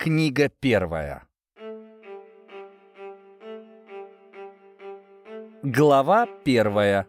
Книга первая. Глава первая.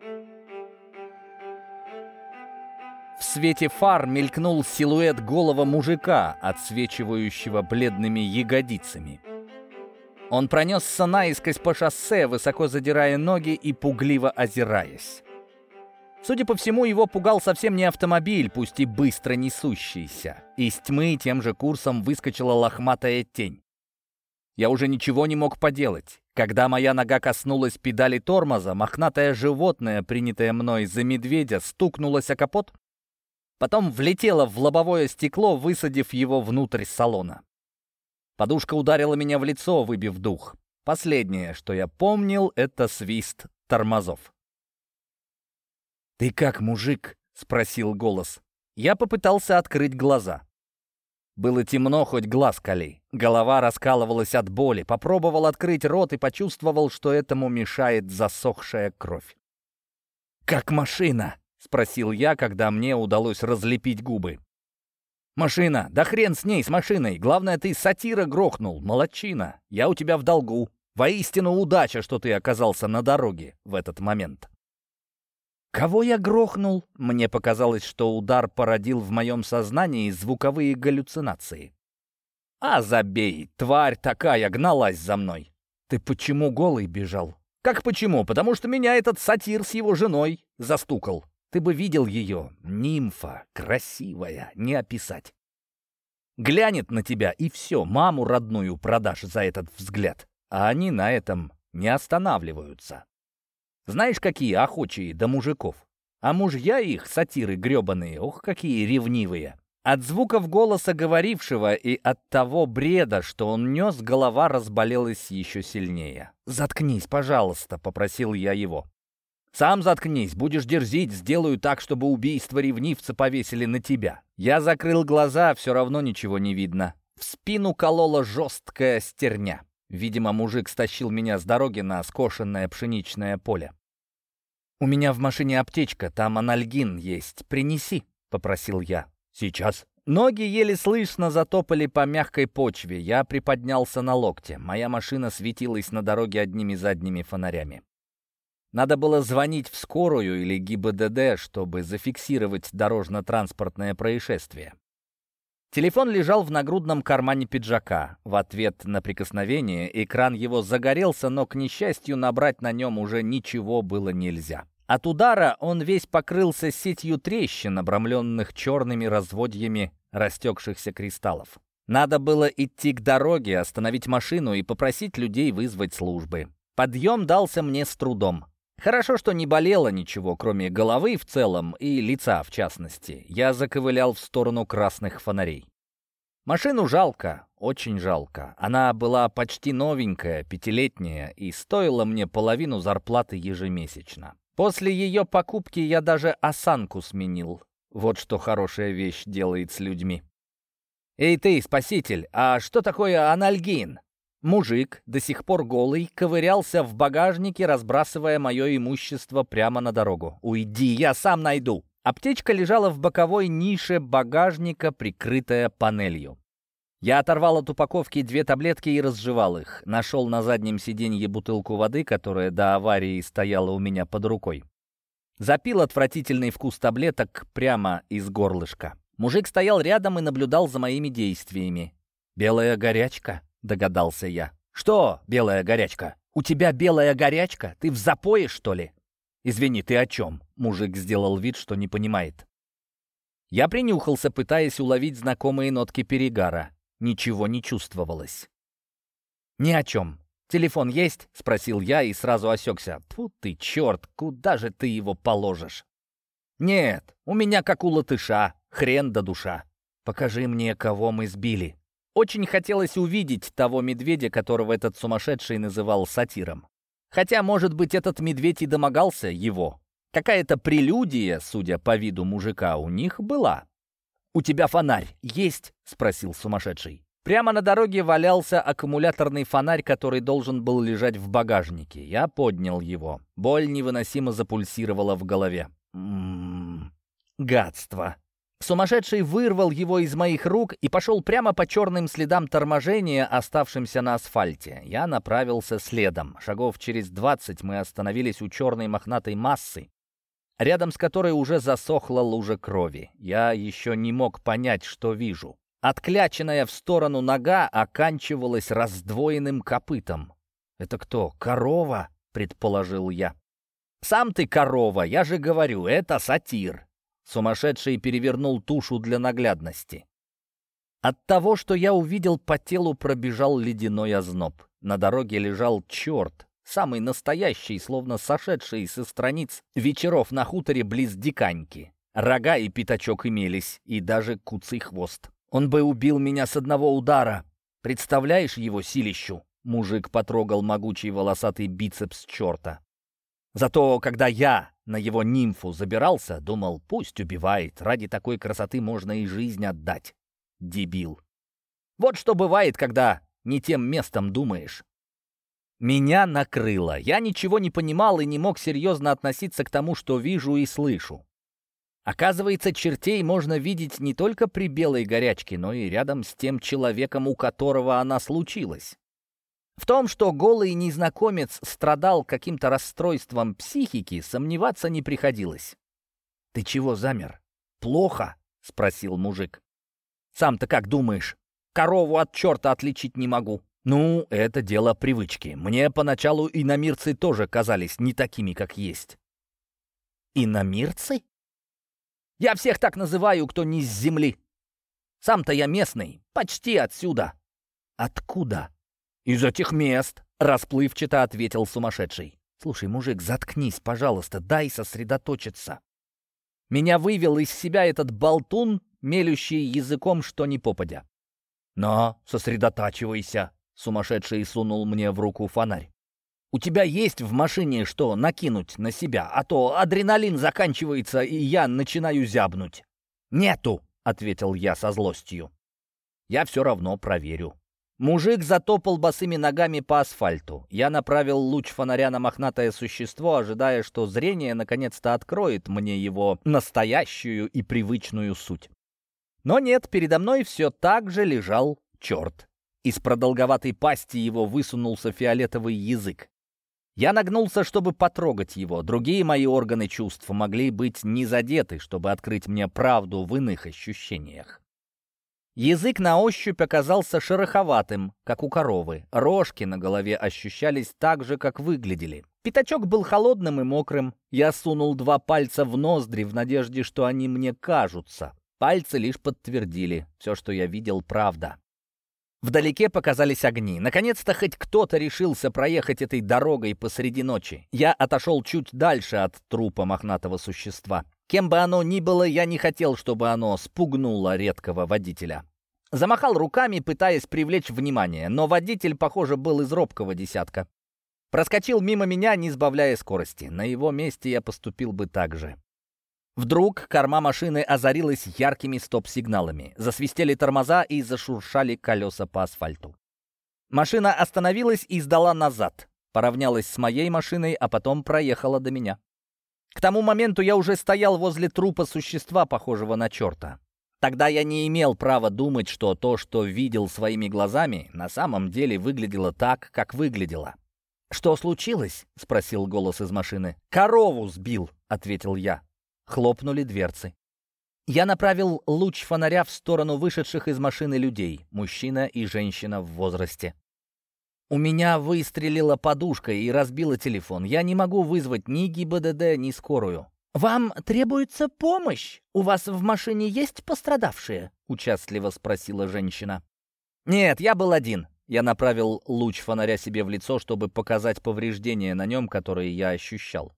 В свете фар мелькнул силуэт голого мужика, отсвечивающего бледными ягодицами. Он пронесся наискось по шоссе, высоко задирая ноги и пугливо озираясь. Судя по всему, его пугал совсем не автомобиль, пусть и быстро несущийся. Из тьмы тем же курсом выскочила лохматая тень. Я уже ничего не мог поделать. Когда моя нога коснулась педали тормоза, мохнатое животное, принятое мной за медведя, стукнулось о капот, потом влетело в лобовое стекло, высадив его внутрь салона. Подушка ударила меня в лицо, выбив дух. Последнее, что я помнил, это свист тормозов. «Ты как, мужик?» — спросил голос. Я попытался открыть глаза. Было темно, хоть глаз кали. Голова раскалывалась от боли. Попробовал открыть рот и почувствовал, что этому мешает засохшая кровь. «Как машина?» — спросил я, когда мне удалось разлепить губы. «Машина? Да хрен с ней, с машиной. Главное, ты сатира грохнул. Молодчина. Я у тебя в долгу. Воистину удача, что ты оказался на дороге в этот момент». Кого я грохнул? Мне показалось, что удар породил в моем сознании звуковые галлюцинации. А забей, тварь такая гналась за мной. Ты почему голый бежал? Как почему? Потому что меня этот сатир с его женой застукал. Ты бы видел ее. Нимфа, красивая, не описать. Глянет на тебя, и все, маму родную продашь за этот взгляд. А они на этом не останавливаются. Знаешь, какие охочие до мужиков? А мужья их, сатиры гребаные, ох, какие ревнивые. От звуков голоса говорившего и от того бреда, что он нес, голова разболелась еще сильнее. «Заткнись, пожалуйста», — попросил я его. «Сам заткнись, будешь дерзить, сделаю так, чтобы убийство ревнивца повесили на тебя». Я закрыл глаза, все равно ничего не видно. В спину колола жесткая стерня. Видимо, мужик стащил меня с дороги на скошенное пшеничное поле. «У меня в машине аптечка, там анальгин есть. Принеси», — попросил я. «Сейчас». Ноги еле слышно затопали по мягкой почве. Я приподнялся на локте. Моя машина светилась на дороге одними задними фонарями. Надо было звонить в скорую или ГИБДД, чтобы зафиксировать дорожно-транспортное происшествие. Телефон лежал в нагрудном кармане пиджака. В ответ на прикосновение экран его загорелся, но, к несчастью, набрать на нем уже ничего было нельзя. От удара он весь покрылся сетью трещин, обрамленных черными разводьями растекшихся кристаллов. Надо было идти к дороге, остановить машину и попросить людей вызвать службы. Подъем дался мне с трудом. Хорошо, что не болело ничего, кроме головы в целом и лица в частности. Я заковылял в сторону красных фонарей. Машину жалко, очень жалко. Она была почти новенькая, 5-летняя, и стоила мне половину зарплаты ежемесячно. После ее покупки я даже осанку сменил. Вот что хорошая вещь делает с людьми. «Эй ты, спаситель, а что такое анальгин?» Мужик, до сих пор голый, ковырялся в багажнике, разбрасывая мое имущество прямо на дорогу. «Уйди, я сам найду!» Аптечка лежала в боковой нише багажника, прикрытая панелью. Я оторвал от упаковки 2 таблетки и разжевал их. Нашел на заднем сиденье бутылку воды, которая до аварии стояла у меня под рукой. Запил отвратительный вкус таблеток прямо из горлышка. Мужик стоял рядом и наблюдал за моими действиями. «Белая горячка?» — догадался я. «Что, белая горячка? У тебя белая горячка? Ты в запое, что ли?» «Извини, ты о чем?» — мужик сделал вид, что не понимает. Я принюхался, пытаясь уловить знакомые нотки перегара. Ничего не чувствовалось. «Ни о чем. Телефон есть?» — спросил я и сразу осекся. «Тьфу ты, черт, куда же ты его положишь?» «Нет, у меня как у латыша, хрен да душа. Покажи мне, кого мы сбили». Очень хотелось увидеть того медведя, которого этот сумасшедший называл сатиром. Хотя, может быть, этот медведь и домогался его. Какая-то прелюдия, судя по виду мужика, у них была. «У тебя фонарь есть?» — спросил сумасшедший. Прямо на дороге валялся аккумуляторный фонарь, который должен был лежать в багажнике. Я поднял его. Боль невыносимо запульсировала в голове. Гадство. Сумасшедший вырвал его из моих рук и пошел прямо по черным следам торможения, оставшимся на асфальте. Я направился следом. Шагов через 20 мы остановились у черной мохнатой массы, рядом с которой уже засохла лужа крови. Я еще не мог понять, что вижу. Откляченная в сторону нога оканчивалась раздвоенным копытом. «Это кто, корова?» — предположил я. «Сам ты корова, я же говорю, это сатир». Сумасшедший перевернул тушу для наглядности. От того, что я увидел, по телу пробежал ледяной озноб. На дороге лежал черт, самый настоящий, словно сошедший со страниц вечеров на хуторе близ Диканьки. Рога и пятачок имелись, и даже куцый хвост. «Он бы убил меня с одного удара. Представляешь его силищу?» Мужик потрогал могучий волосатый бицепс черта. Зато, когда я на его нимфу забирался, думал, пусть убивает, ради такой красоты можно и жизнь отдать. Дебил. Вот что бывает, когда не тем местом думаешь. Меня накрыло. Я ничего не понимал и не мог серьезно относиться к тому, что вижу и слышу. Оказывается, чертей можно видеть не только при белой горячке, но и рядом с тем человеком, у которого она случилась. В том, что голый незнакомец страдал каким-то расстройством психики, сомневаться не приходилось. «Ты чего замер? Плохо?» — спросил мужик. «Сам-то как думаешь? Корову от черта отличить не могу». «Ну, это дело привычки. Мне поначалу иномирцы тоже казались не такими, как есть». «Иномирцы?» «Я всех так называю, кто не с земли. Сам-то я местный, почти отсюда». «Откуда?» «Из этих мест», — расплывчато ответил сумасшедший. «Слушай, мужик, заткнись, пожалуйста, дай сосредоточиться». Меня вывел из себя этот болтун, мелющий языком что ни попадя. «Но, сосредотачивайся», — сумасшедший сунул мне в руку фонарь. «У тебя есть в машине что накинуть на себя, а то адреналин заканчивается, и я начинаю зябнуть». «Нету», — ответил я со злостью. «Я все равно проверю». Мужик затопал босыми ногами по асфальту. Я направил луч фонаря на мохнатое существо, ожидая, что зрение наконец-то откроет мне его настоящую и привычную суть. Но нет, передо мной все так же лежал черт. Из продолговатой пасти его высунулся фиолетовый язык. Я нагнулся, чтобы потрогать его. Другие мои органы чувств могли быть не задеты, чтобы открыть мне правду в иных ощущениях. Язык на ощупь оказался шероховатым, как у коровы. Рожки на голове ощущались так же, как выглядели. Пятачок был холодным и мокрым. Я сунул 2 пальца в ноздри в надежде, что они мне кажутся. Пальцы лишь подтвердили. Все, что я видел, правда. Вдалеке показались огни. Наконец-то хоть кто-то решился проехать этой дорогой посреди ночи. Я отошел чуть дальше от трупа мохнатого существа. Кем бы оно ни было, я не хотел, чтобы оно спугнуло редкого водителя. Замахал руками, пытаясь привлечь внимание, но водитель, похоже, был из робкого десятка. Проскочил мимо меня, не сбавляя скорости. На его месте я поступил бы так же. Вдруг корма машины озарилась яркими стоп-сигналами. Засвистели тормоза и зашуршали колеса по асфальту. Машина остановилась и сдала назад. Поравнялась с моей машиной, а потом проехала до меня. К тому моменту я уже стоял возле трупа существа, похожего на черта. Тогда я не имел права думать, что то, что видел своими глазами, на самом деле выглядело так, как выглядело. «Что случилось?» — спросил голос из машины. «Корову сбил», — ответил я. Хлопнули дверцы. Я направил луч фонаря в сторону вышедших из машины людей, мужчина и женщина в возрасте. У меня выстрелила подушка и разбила телефон. Я не могу вызвать ни ГИБДД, ни скорую. «Вам требуется помощь? У вас в машине есть пострадавшие?» — участливо спросила женщина. «Нет, я был один». Я направил луч фонаря себе в лицо, чтобы показать повреждения на нем, которые я ощущал.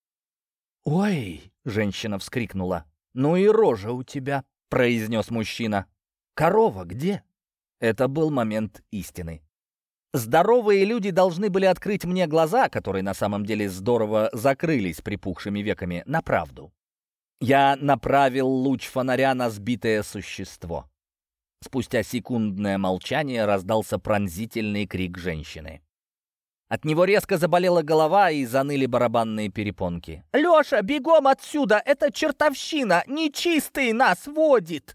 «Ой!» — женщина вскрикнула. «Ну и рожа у тебя!» — произнес мужчина. «Корова где?» Это был момент истины. Здоровые люди должны были открыть мне глаза, которые на самом деле здорово закрылись припухшими веками, на правду. Я направил луч фонаря на сбитое существо. Спустя секундное молчание раздался пронзительный крик женщины. От него резко заболела голова и заныли барабанные перепонки. «Леша, бегом отсюда! Это чертовщина! Нечистый нас водит!»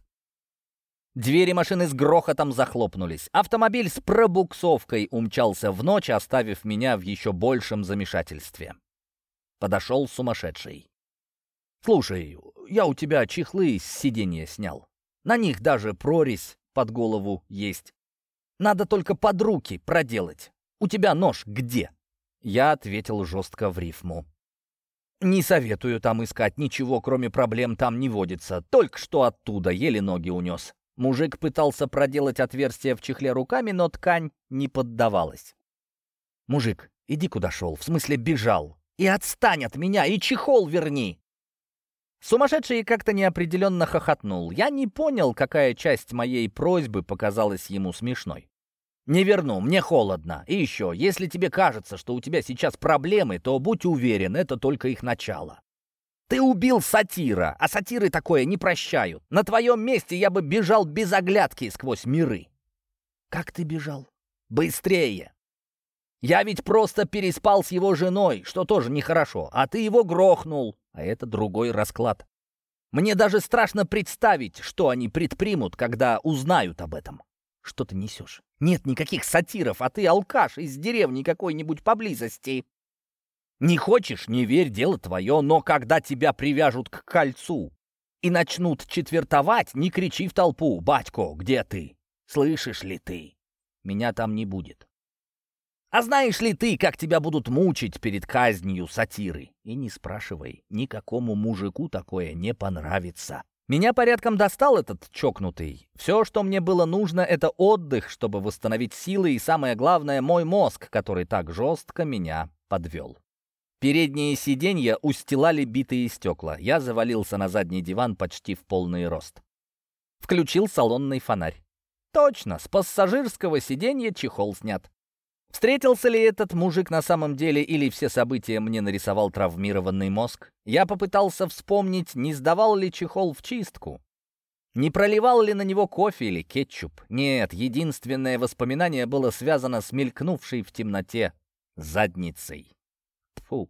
Двери машины с грохотом захлопнулись. Автомобиль с пробуксовкой умчался в ночь, оставив меня в еще большем замешательстве. Подошел сумасшедший. «Слушай, я у тебя чехлы с сиденья снял. На них даже прорезь под голову есть. Надо только под руки проделать. У тебя нож где?» Я ответил жестко в рифму. «Не советую там искать, ничего, кроме проблем, там не водится. Только что оттуда еле ноги унес». Мужик пытался проделать отверстие в чехле руками, но ткань не поддавалась. «Мужик, иди куда шел, в смысле бежал. И отстань от меня, и чехол верни!» Сумасшедший как-то неопределенно хохотнул. Я не понял, какая часть моей просьбы показалась ему смешной. «Не верну, мне холодно. И еще, если тебе кажется, что у тебя сейчас проблемы, то будь уверен, это только их начало. Ты убил сатира, а сатиры такое не прощают. На твоем месте я бы бежал без оглядки сквозь миры». «Как ты бежал?» «Быстрее! Я ведь просто переспал с его женой, что тоже нехорошо, а ты его грохнул, а это другой расклад. Мне даже страшно представить, что они предпримут, когда узнают об этом». «Что ты несешь? Нет никаких сатиров, а ты алкаш из деревни какой-нибудь поблизости. Не хочешь — не верь, дело твое, но когда тебя привяжут к кольцу и начнут четвертовать, не кричи в толпу: «Батько, где ты? Слышишь ли ты? Меня там не будет». А знаешь ли ты, как тебя будут мучить перед казнью сатиры? И не спрашивай, никакому мужику такое не понравится. Меня порядком достал этот чокнутый. Все, что мне было нужно, это отдых, чтобы восстановить силы, и самое главное, мой мозг, который так жестко меня подвел. Передние сиденья устилали битые стекла. Я завалился на задний диван почти в полный рост. Включил салонный фонарь. Точно, с пассажирского сиденья чехол снят. Встретился ли этот мужик на самом деле, или все события мне нарисовал травмированный мозг? Я попытался вспомнить, не сдавал ли чехол в чистку. Не проливал ли на него кофе или кетчуп? Нет, единственное воспоминание было связано с мелькнувшей в темноте задницей. Тьфу.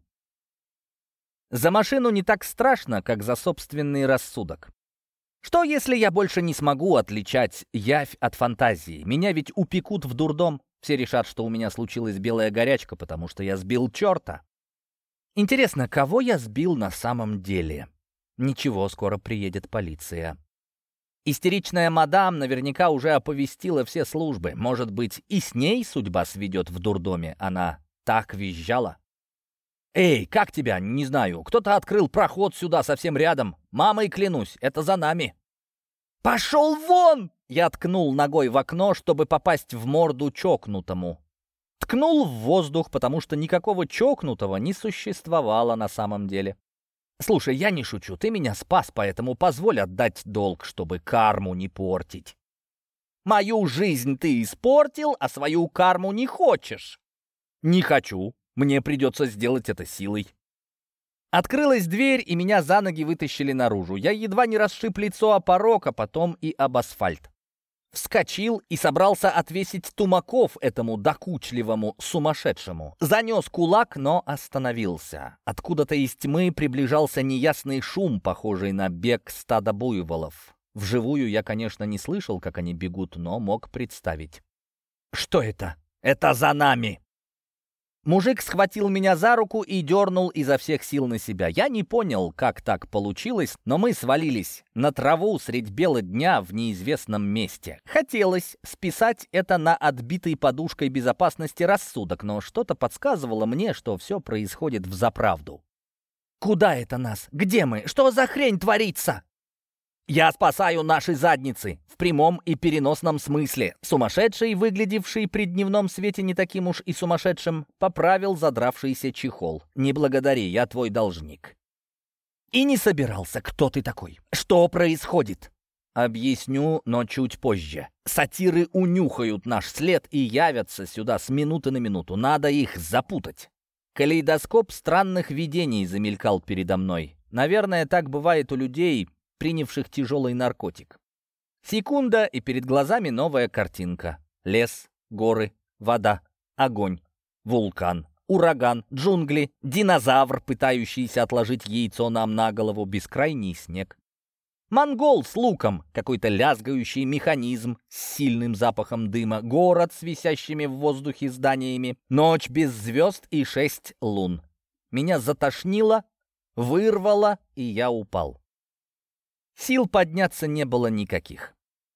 За машину не так страшно, как за собственный рассудок. Что, если я больше не смогу отличать явь от фантазии? Меня ведь упекут в дурдом. Все решат, что у меня случилась белая горячка, потому что я сбил черта. Интересно, кого я сбил на самом деле? Ничего, скоро приедет полиция. Истеричная мадам наверняка уже оповестила все службы. Может быть, и с ней судьба сведет в дурдоме. Она так визжала. «Эй, как тебя? Не знаю. Кто-то открыл проход сюда совсем рядом. Мамой клянусь, это за нами». «Пошел вон!» Я ткнул ногой в окно, чтобы попасть в морду чокнутому. Ткнул в воздух, потому что никакого чокнутого не существовало на самом деле. «Слушай, я не шучу, ты меня спас, поэтому позволь отдать долг, чтобы карму не портить». «Мою жизнь ты испортил, а свою карму не хочешь». «Не хочу. Мне придется сделать это силой». Открылась дверь, и меня за ноги вытащили наружу. Я едва не расшиб лицо о порог, а потом и об асфальт. Вскочил и собрался отвесить тумаков этому докучливому сумасшедшему. Занес кулак, но остановился. Откуда-то из тьмы приближался неясный шум, похожий на бег стада буйволов. Вживую я, конечно, не слышал, как они бегут, но мог представить. «Что это?» «Это за нами!» Мужик схватил меня за руку и дернул изо всех сил на себя. Я не понял, как так получилось, но мы свалились на траву средь бела дня в неизвестном месте. Хотелось списать это на отбитый подушкой безопасности рассудок, но что-то подсказывало мне, что все происходит взаправду. «Куда это нас? Где мы? Что за хрень творится?» «Я спасаю наши задницы, в прямом и переносном смысле». Сумасшедший, выглядевший при дневном свете не таким уж и сумасшедшим, поправил задравшийся чехол. «Не благодари, я твой должник». «И не собирался. Кто ты такой? Что происходит?» «Объясню, но чуть позже. Сатиры унюхают наш след и явятся сюда с минуты на минуту. Надо их запутать». Калейдоскоп странных видений замелькал передо мной. Наверное, так бывает у людей, принявших тяжелый наркотик. Секунда, и перед глазами новая картинка. Лес, горы, вода, огонь. Вулкан, ураган, джунгли, динозавр, пытающийся отложить яйцо нам на голову, бескрайний снег. Монгол с луком, какой-то лязгающий механизм с сильным запахом дыма, город с висящими в воздухе зданиями, ночь без звезд и 6 лун. Меня затошнило, вырвало, и я упал. Сил подняться не было никаких.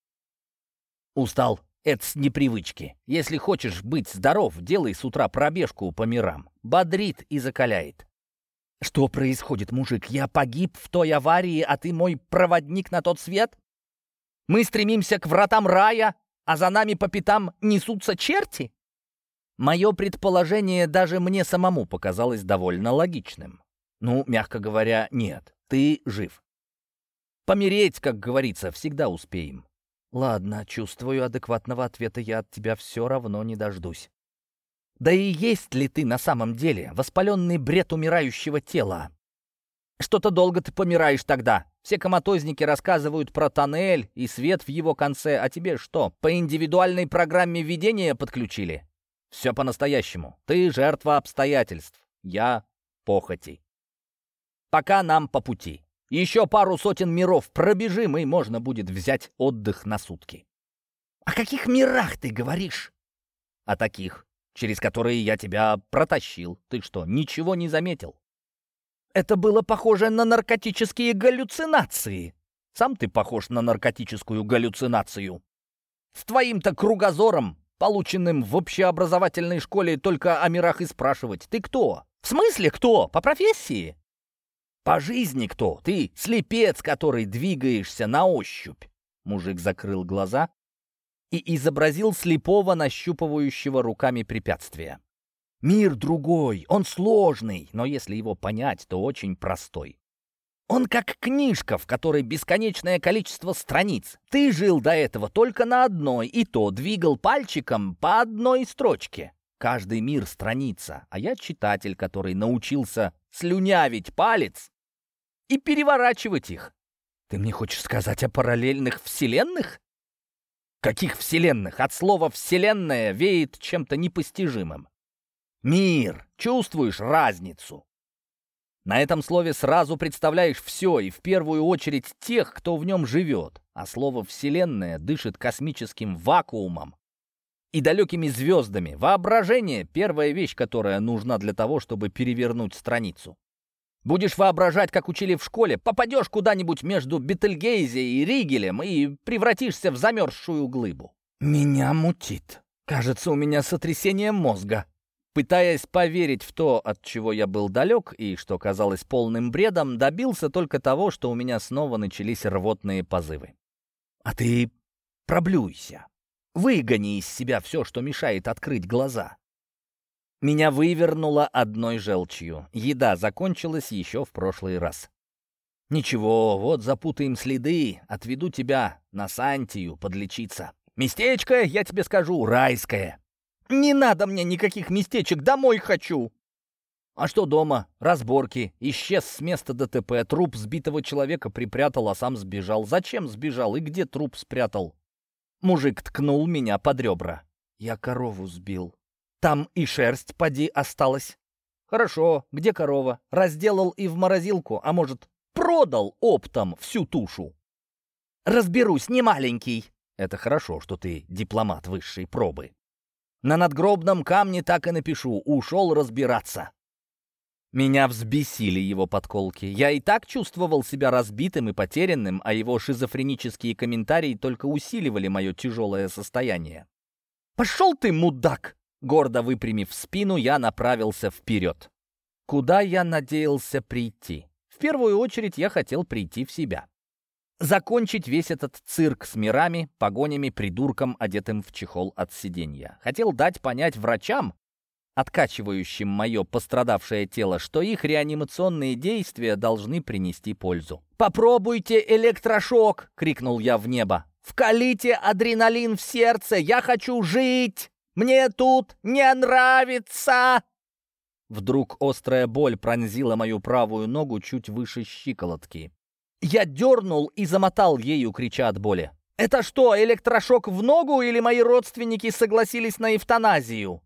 Устал. Это с непривычки. Если хочешь быть здоров, делай с утра пробежку по мирам. Бодрит и закаляет. Что происходит, мужик? Я погиб в той аварии, а ты мой проводник на тот свет? Мы стремимся к вратам рая, а за нами по пятам несутся черти? Мое предположение даже мне самому показалось довольно логичным. Ну, мягко говоря, нет. Ты жив. Помереть, как говорится, всегда успеем. Ладно, чувствую, адекватного ответа я от тебя все равно не дождусь. Да и есть ли ты на самом деле воспаленный бред умирающего тела? Что-то долго ты помираешь тогда. Все коматозники рассказывают про тоннель и свет в его конце, а тебе что, по индивидуальной программе ведения подключили? Все по-настоящему. Ты жертва обстоятельств. Я похоти. Пока нам по пути. Еще пару сотен миров пробежим, и можно будет взять отдых на сутки. О каких мирах ты говоришь? О таких, через которые я тебя протащил. Ты что, ничего не заметил? Это было похоже на наркотические галлюцинации. Сам ты похож на наркотическую галлюцинацию. С твоим-то кругозором, полученным в общеобразовательной школе, только о мирах и спрашивать. Ты кто? В смысле кто? По профессии? По жизни кто? Ты слепец, который двигаешься на ощупь. Мужик закрыл глаза и изобразил слепого, нащупывающего руками препятствия. Мир другой, он сложный, но если его понять, то очень простой. Он как книжка, в которой бесконечное количество страниц. Ты жил до этого только на одной, и то двигал пальчиком по одной строчке. Каждый мир страница, а я читатель, который научился слюнявить палец и переворачивать их. Ты мне хочешь сказать о параллельных вселенных? Каких вселенных? От слова «вселенная» веет чем-то непостижимым. Мир. Чувствуешь разницу? На этом слове сразу представляешь все, и в первую очередь тех, кто в нем живет. А слово «вселенная» дышит космическим вакуумом и далекими звездами. Воображение — первая вещь, которая нужна для того, чтобы перевернуть страницу. Будешь воображать, как учили в школе, попадешь куда-нибудь между Бетельгейзе и Ригелем и превратишься в замерзшую глыбу. Меня мутит. Кажется, у меня сотрясение мозга. Пытаясь поверить в то, от чего я был далек и что казалось полным бредом, добился только того, что у меня снова начались рвотные позывы. А ты проблюйся. Выгони из себя все, что мешает открыть глаза. Меня вывернуло одной желчью. Еда закончилась еще в прошлый раз. Ничего, вот запутаем следы, отведу тебя на Сантию подлечиться. Местечко, я тебе скажу, райское. Не надо мне никаких местечек, домой хочу. А что дома? Разборки. Исчез с места ДТП, труп сбитого человека припрятал, а сам сбежал. Зачем сбежал и где труп спрятал? Мужик ткнул меня под ребра. Я корову сбил. Там и шерсть, поди, осталась. Хорошо, где корова? Разделал и в морозилку, а может, продал оптом всю тушу? Разберусь, не маленький. Это хорошо, что ты дипломат высшей пробы. На надгробном камне так и напишу: ушел разбираться. Меня взбесили его подколки. Я и так чувствовал себя разбитым и потерянным, а его шизофренические комментарии только усиливали мое тяжелое состояние. «Пошел ты, мудак!» Гордо выпрямив спину, я направился вперед. Куда я надеялся прийти? В первую очередь я хотел прийти в себя. Закончить весь этот цирк с мирами, погонями, придурком, одетым в чехол от сиденья. Хотел дать понять врачам, откачивающим мое пострадавшее тело, что их реанимационные действия должны принести пользу. «Попробуйте электрошок!» — крикнул я в небо. «Вкалите адреналин в сердце! Я хочу жить! Мне тут не нравится!» Вдруг острая боль пронзила мою правую ногу чуть выше щиколотки. Я дернул и замотал ею, крича от боли. «Это что, электрошок в ногу или мои родственники согласились на эвтаназию?»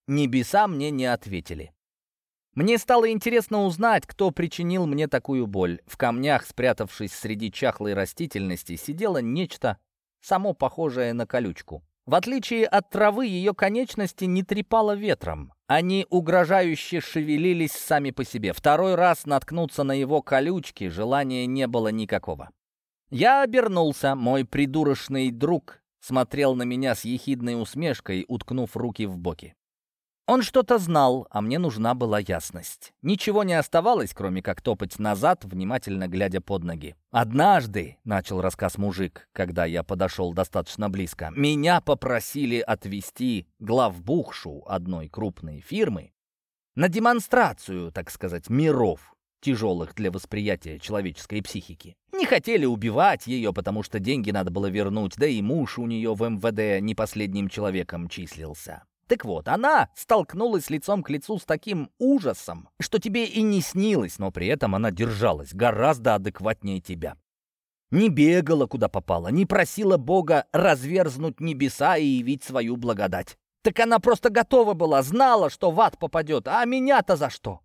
Небеса мне не ответили. Мне стало интересно узнать, кто причинил мне такую боль. В камнях, спрятавшись среди чахлой растительности, сидело нечто, само похожее на колючку. В отличие от травы, ее конечности не трепало ветром. Они угрожающе шевелились сами по себе. Второй раз наткнуться на его колючки желания не было никакого. Я обернулся. Мой придурочный друг смотрел на меня с ехидной усмешкой, уткнув руки в боки. Он что-то знал, а мне нужна была ясность. Ничего не оставалось, кроме как топать назад, внимательно глядя под ноги. «Однажды», — начал рассказ мужик, когда я подошел достаточно близко, «меня попросили отвезти главбухшу одной крупной фирмы на демонстрацию, так сказать, миров, тяжелых для восприятия человеческой психики. Не хотели убивать ее, потому что деньги надо было вернуть, да и муж у нее в МВД не последним человеком числился. Так вот, она столкнулась лицом к лицу с таким ужасом, что тебе и не снилось, но при этом она держалась гораздо адекватнее тебя. Не бегала, куда попала, не просила Бога разверзнуть небеса и явить свою благодать. Так она просто готова была, знала, что в ад попадет, а меня-то за что?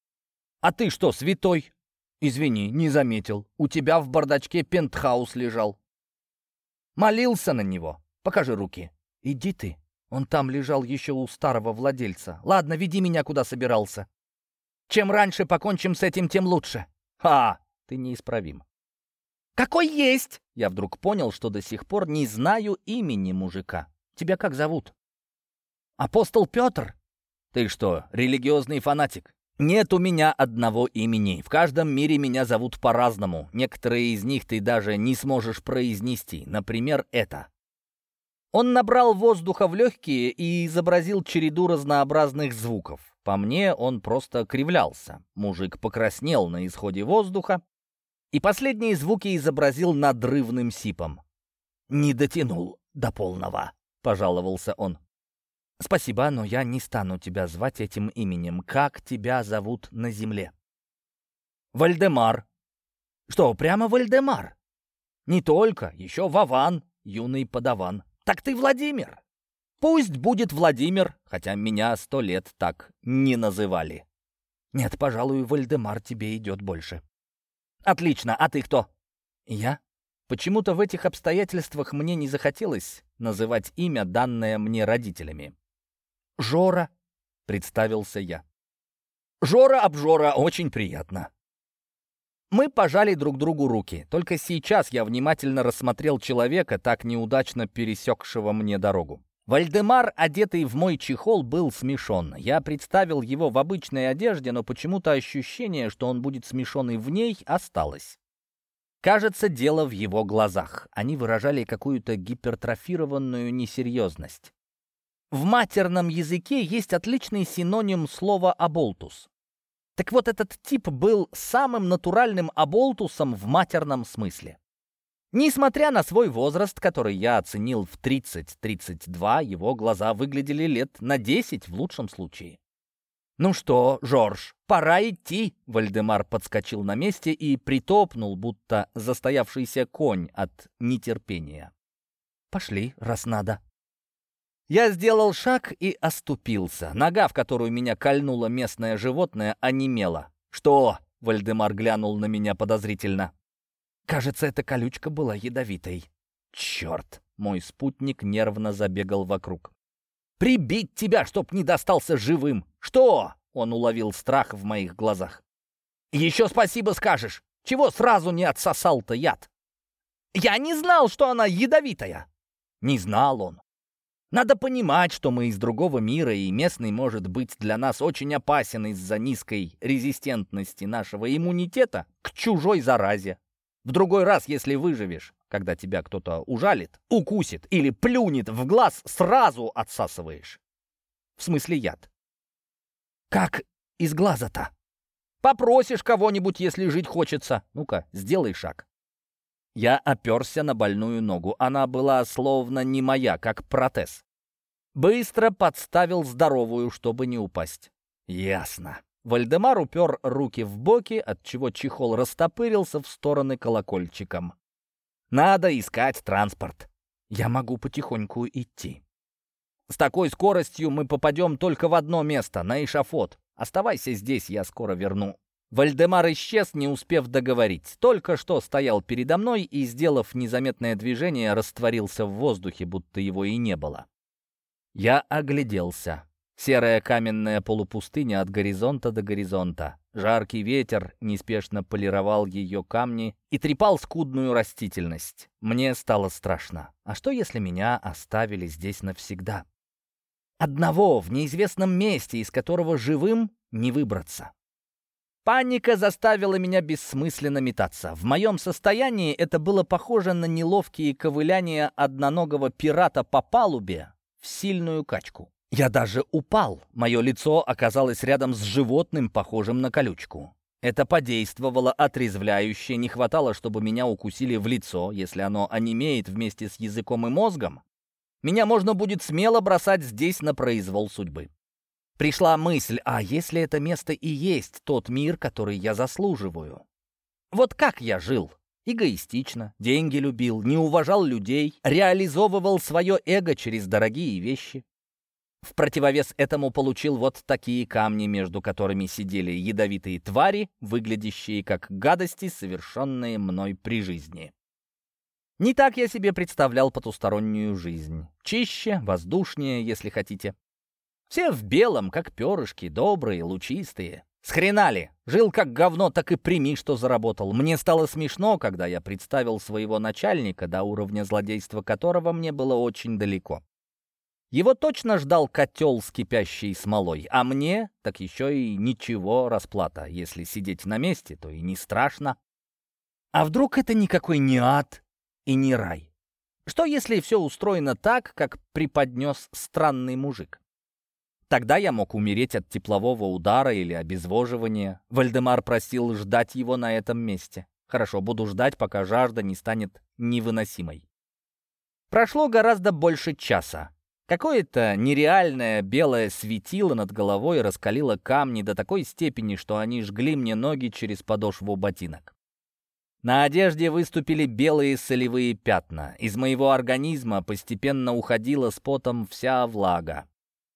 А ты что, святой? Извини, не заметил. У тебя в бардачке пентхаус лежал. Молился на него. Покажи руки. Иди ты. Он там лежал еще у старого владельца. Ладно, веди меня, куда собирался. Чем раньше покончим с этим, тем лучше. Ха! Ты неисправим. Какой есть? Я вдруг понял, что до сих пор не знаю имени мужика. Тебя как зовут? Апостол Петр? Ты что, религиозный фанатик? Нет у меня одного имени. В каждом мире меня зовут по-разному. Некоторые из них ты даже не сможешь произнести. Например, это. Он набрал воздуха в легкие и изобразил череду разнообразных звуков. По мне, он просто кривлялся. Мужик покраснел на исходе воздуха и последние звуки изобразил надрывным сипом. «Не дотянул до полного», — пожаловался он. «Спасибо, но я не стану тебя звать этим именем. Как тебя зовут на земле?» «Вальдемар». «Что, прямо Вальдемар?» «Не только, еще Вован, юный подаван». «Так ты Владимир?» «Пусть будет Владимир, хотя меня 100 лет так не называли». «Нет, пожалуй, Вальдемар тебе идет больше». «Отлично, а ты кто?» «Я?» Почему-то в этих обстоятельствах мне не захотелось называть имя, данное мне родителями. «Жора», — представился я. «Жора-обжора, очень приятно». Мы пожали друг другу руки. Только сейчас я внимательно рассмотрел человека, так неудачно пересекшего мне дорогу. Вальдемар, одетый в мой чехол, был смешон. Я представил его в обычной одежде, но почему-то ощущение, что он будет смешон и в ней, осталось. Кажется, дело в его глазах. Они выражали какую-то гипертрофированную несерьезность. В матерном языке есть отличный синоним слова «оболтус». Так вот, этот тип был самым натуральным оболтусом в матерном смысле. Несмотря на свой возраст, который я оценил в 30-32, его глаза выглядели лет на 10 в лучшем случае. «Ну что, Жорж, пора идти!» Вальдемар подскочил на месте и притопнул, будто застоявшийся конь от нетерпения. «Пошли, раз надо». Я сделал шаг и оступился. Нога, в которую меня кольнуло местное животное, онемела. «Что?» — Вальдемар глянул на меня подозрительно. «Кажется, эта колючка была ядовитой». «Черт!» — мой спутник нервно забегал вокруг. «Прибить тебя, чтоб не достался живым!» «Что?» — он уловил страх в моих глазах. «Еще спасибо скажешь! Чего сразу не отсосал-то яд?» «Я не знал, что она ядовитая!» «Не знал он. Надо понимать, что мы из другого мира, и местный может быть для нас очень опасен из-за низкой резистентности нашего иммунитета к чужой заразе. В другой раз, если выживешь, когда тебя кто-то ужалит, укусит или плюнет в глаз, сразу отсасываешь. В смысле яд. Как из глаза-то? Попросишь кого-нибудь, если жить хочется. Ну-ка, сделай шаг. Я оперся на больную ногу. Она была словно не моя, как протез. Быстро подставил здоровую, чтобы не упасть. Ясно. Вальдемар упер руки в боки, отчего чехол растопырился в стороны колокольчиком. Надо искать транспорт. Я могу потихоньку идти. С такой скоростью мы попадем только в одно место, на эшафот. Оставайся здесь, я скоро верну». Вальдемар исчез, не успев договорить. Только что стоял передо мной и, сделав незаметное движение, растворился в воздухе, будто его и не было. Я огляделся. Серая каменная полупустыня от горизонта до горизонта. Жаркий ветер неспешно полировал ее камни и трепал скудную растительность. Мне стало страшно. А что, если меня оставили здесь навсегда? Одного в неизвестном месте, из которого живым не выбраться. Паника заставила меня бессмысленно метаться. В моем состоянии это было похоже на неловкие ковыляния одноногого пирата по палубе в сильную качку. Я даже упал. Мое лицо оказалось рядом с животным, похожим на колючку. Это подействовало отрезвляюще. Не хватало, чтобы меня укусили в лицо. Если оно онемеет вместе с языком и мозгом, меня можно будет смело бросать здесь на произвол судьбы. Пришла мысль, а если это место и есть тот мир, который я заслуживаю? Вот как я жил? Эгоистично, деньги любил, не уважал людей, реализовывал свое эго через дорогие вещи. В противовес этому получил вот такие камни, между которыми сидели ядовитые твари, выглядящие как гадости, совершенные мной при жизни. Не так я себе представлял потустороннюю жизнь. Чище, воздушнее, если хотите. Все в белом, как перышки, добрые, лучистые. Схренали. Жил как говно, так и прими, что заработал. Мне стало смешно, когда я представил своего начальника, до уровня злодейства которого мне было очень далеко. Его точно ждал котел с кипящей смолой, а мне так еще и ничего, расплата. Если сидеть на месте, то и не страшно. А вдруг это никакой не ад и не рай? Что если все устроено так, как преподнес странный мужик? Тогда я мог умереть от теплового удара или обезвоживания. Вальдемар просил ждать его на этом месте. Хорошо, буду ждать, пока жажда не станет невыносимой. Прошло гораздо больше часа. Какое-то нереальное белое светило над головой раскалило камни до такой степени, что они жгли мне ноги через подошву ботинок. На одежде выступили белые солевые пятна. Из моего организма постепенно уходила с потом вся влага.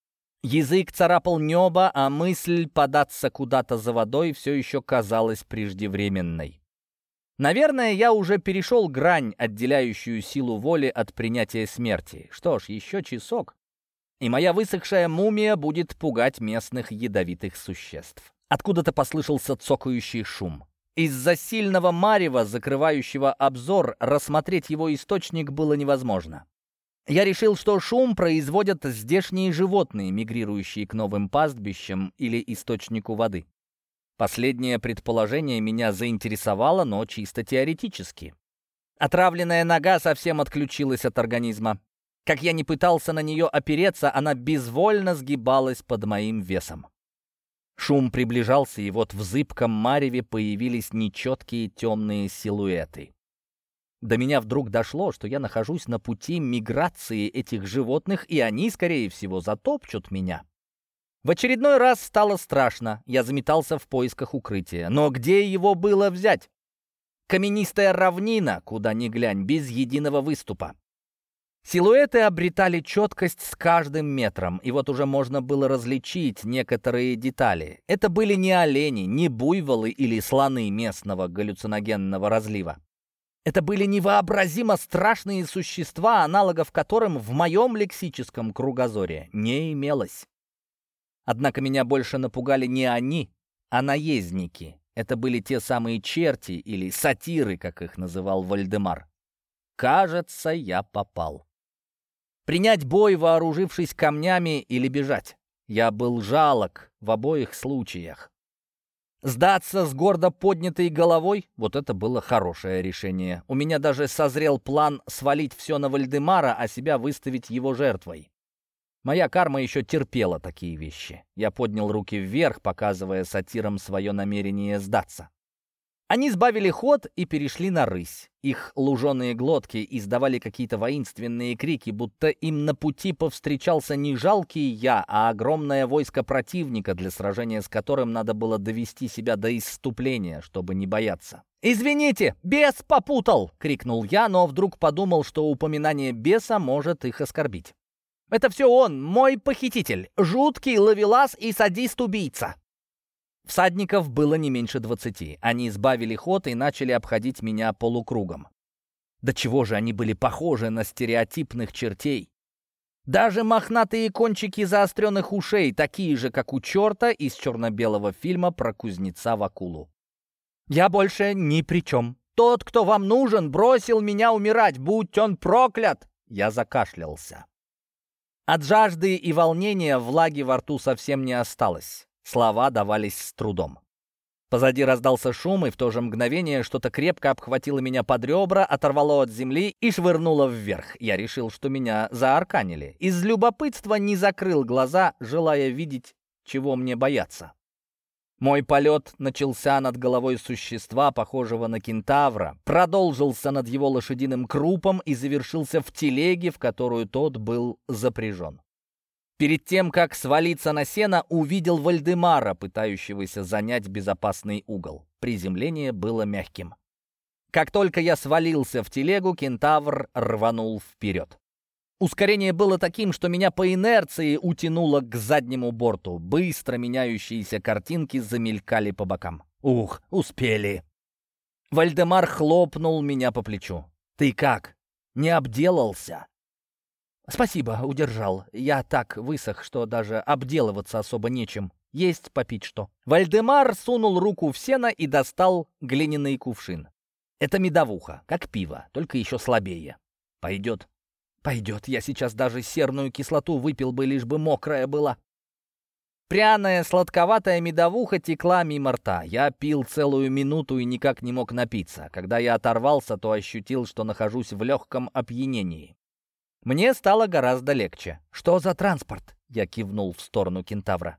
Язык царапал небо, а мысль податься куда-то за водой все еще казалась преждевременной. Наверное, я уже перешел грань, отделяющую силу воли от принятия смерти. Что ж, еще часок, и моя высохшая мумия будет пугать местных ядовитых существ. Откуда-то послышался цокающий шум. Из-за сильного марева, закрывающего обзор, рассмотреть его источник было невозможно. Я решил, что шум производят здешние животные, мигрирующие к новым пастбищам или источнику воды. Последнее предположение меня заинтересовало, но чисто теоретически. Отравленная нога совсем отключилась от организма. Как я ни пытался на нее опереться, она безвольно сгибалась под моим весом. Шум приближался, и вот в зыбком мареве появились нечеткие темные силуэты. До меня вдруг дошло, что я нахожусь на пути миграции этих животных, и они, скорее всего, затопчут меня. В очередной раз стало страшно. Я заметался в поисках укрытия. Но где его было взять? Каменистая равнина, куда ни глянь, без единого выступа. Силуэты обретали четкость с каждым метром, и вот уже можно было различить некоторые детали. Это были не олени, не буйволы или слоны местного галлюциногенного разлива. Это были невообразимо страшные существа, аналогов которым в моем лексическом кругозоре не имелось. Однако меня больше напугали не они, а наездники. Это были те самые черти или сатиры, как их называл Вальдемар. Кажется, я попал. Принять бой, вооружившись камнями, или бежать? Я был жалок в обоих случаях. Сдаться с гордо поднятой головой? Вот это было хорошее решение. У меня даже созрел план свалить все на Вальдемара, а себя выставить его жертвой. Моя карма еще терпела такие вещи. Я поднял руки вверх, показывая сатирам свое намерение сдаться. Они сбавили ход и перешли на рысь. Их луженые глотки издавали какие-то воинственные крики, будто им на пути повстречался не жалкий я, а огромное войско противника, для сражения с которым надо было довести себя до исступления, чтобы не бояться. «Извините, бес попутал!» — крикнул я, но вдруг подумал, что упоминание беса может их оскорбить. Это все он, мой похититель, жуткий ловелас и садист-убийца». Всадников было не меньше 20. Они сбавили ход и начали обходить меня полукругом. До чего же они были похожи на стереотипных чертей. Даже мохнатые кончики заостренных ушей, такие же, как у черта из черно-белого фильма про кузнеца Вакулу. «Я больше ни при чем. Тот, кто вам нужен, бросил меня умирать, будь он проклят!» Я закашлялся. От жажды и волнения влаги во рту совсем не осталось. Слова давались с трудом. Позади раздался шум, и в то же мгновение что-то крепко обхватило меня под ребра, оторвало от земли и швырнуло вверх. Я решил, что меня заарканили. Из любопытства не закрыл глаза, желая видеть, чего мне бояться. Мой полет начался над головой существа, похожего на кентавра, продолжился над его лошадиным крупом и завершился в телеге, в которую тот был запряжен. Перед тем, как свалиться на сено, увидел Вальдемара, пытающегося занять безопасный угол. Приземление было мягким. Как только я свалился в телегу, кентавр рванул вперед. Ускорение было таким, что меня по инерции утянуло к заднему борту. Быстро меняющиеся картинки замелькали по бокам. Ух, успели. Вальдемар хлопнул меня по плечу. «Ты как? Не обделался?» «Спасибо, удержал. Я так высох, что даже обделываться особо нечем. Есть попить что». Вальдемар сунул руку в сено и достал глиняный кувшин. «Это медовуха, как пиво, только еще слабее. Пойдет?» «Пойдет. Я сейчас даже серную кислоту выпил бы, лишь бы мокрая была». Пряная, сладковатая медовуха текла мимо рта. Я пил целую минуту и никак не мог напиться. Когда я оторвался, то ощутил, что нахожусь в легком опьянении. Мне стало гораздо легче. «Что за транспорт?» — я кивнул в сторону кентавра.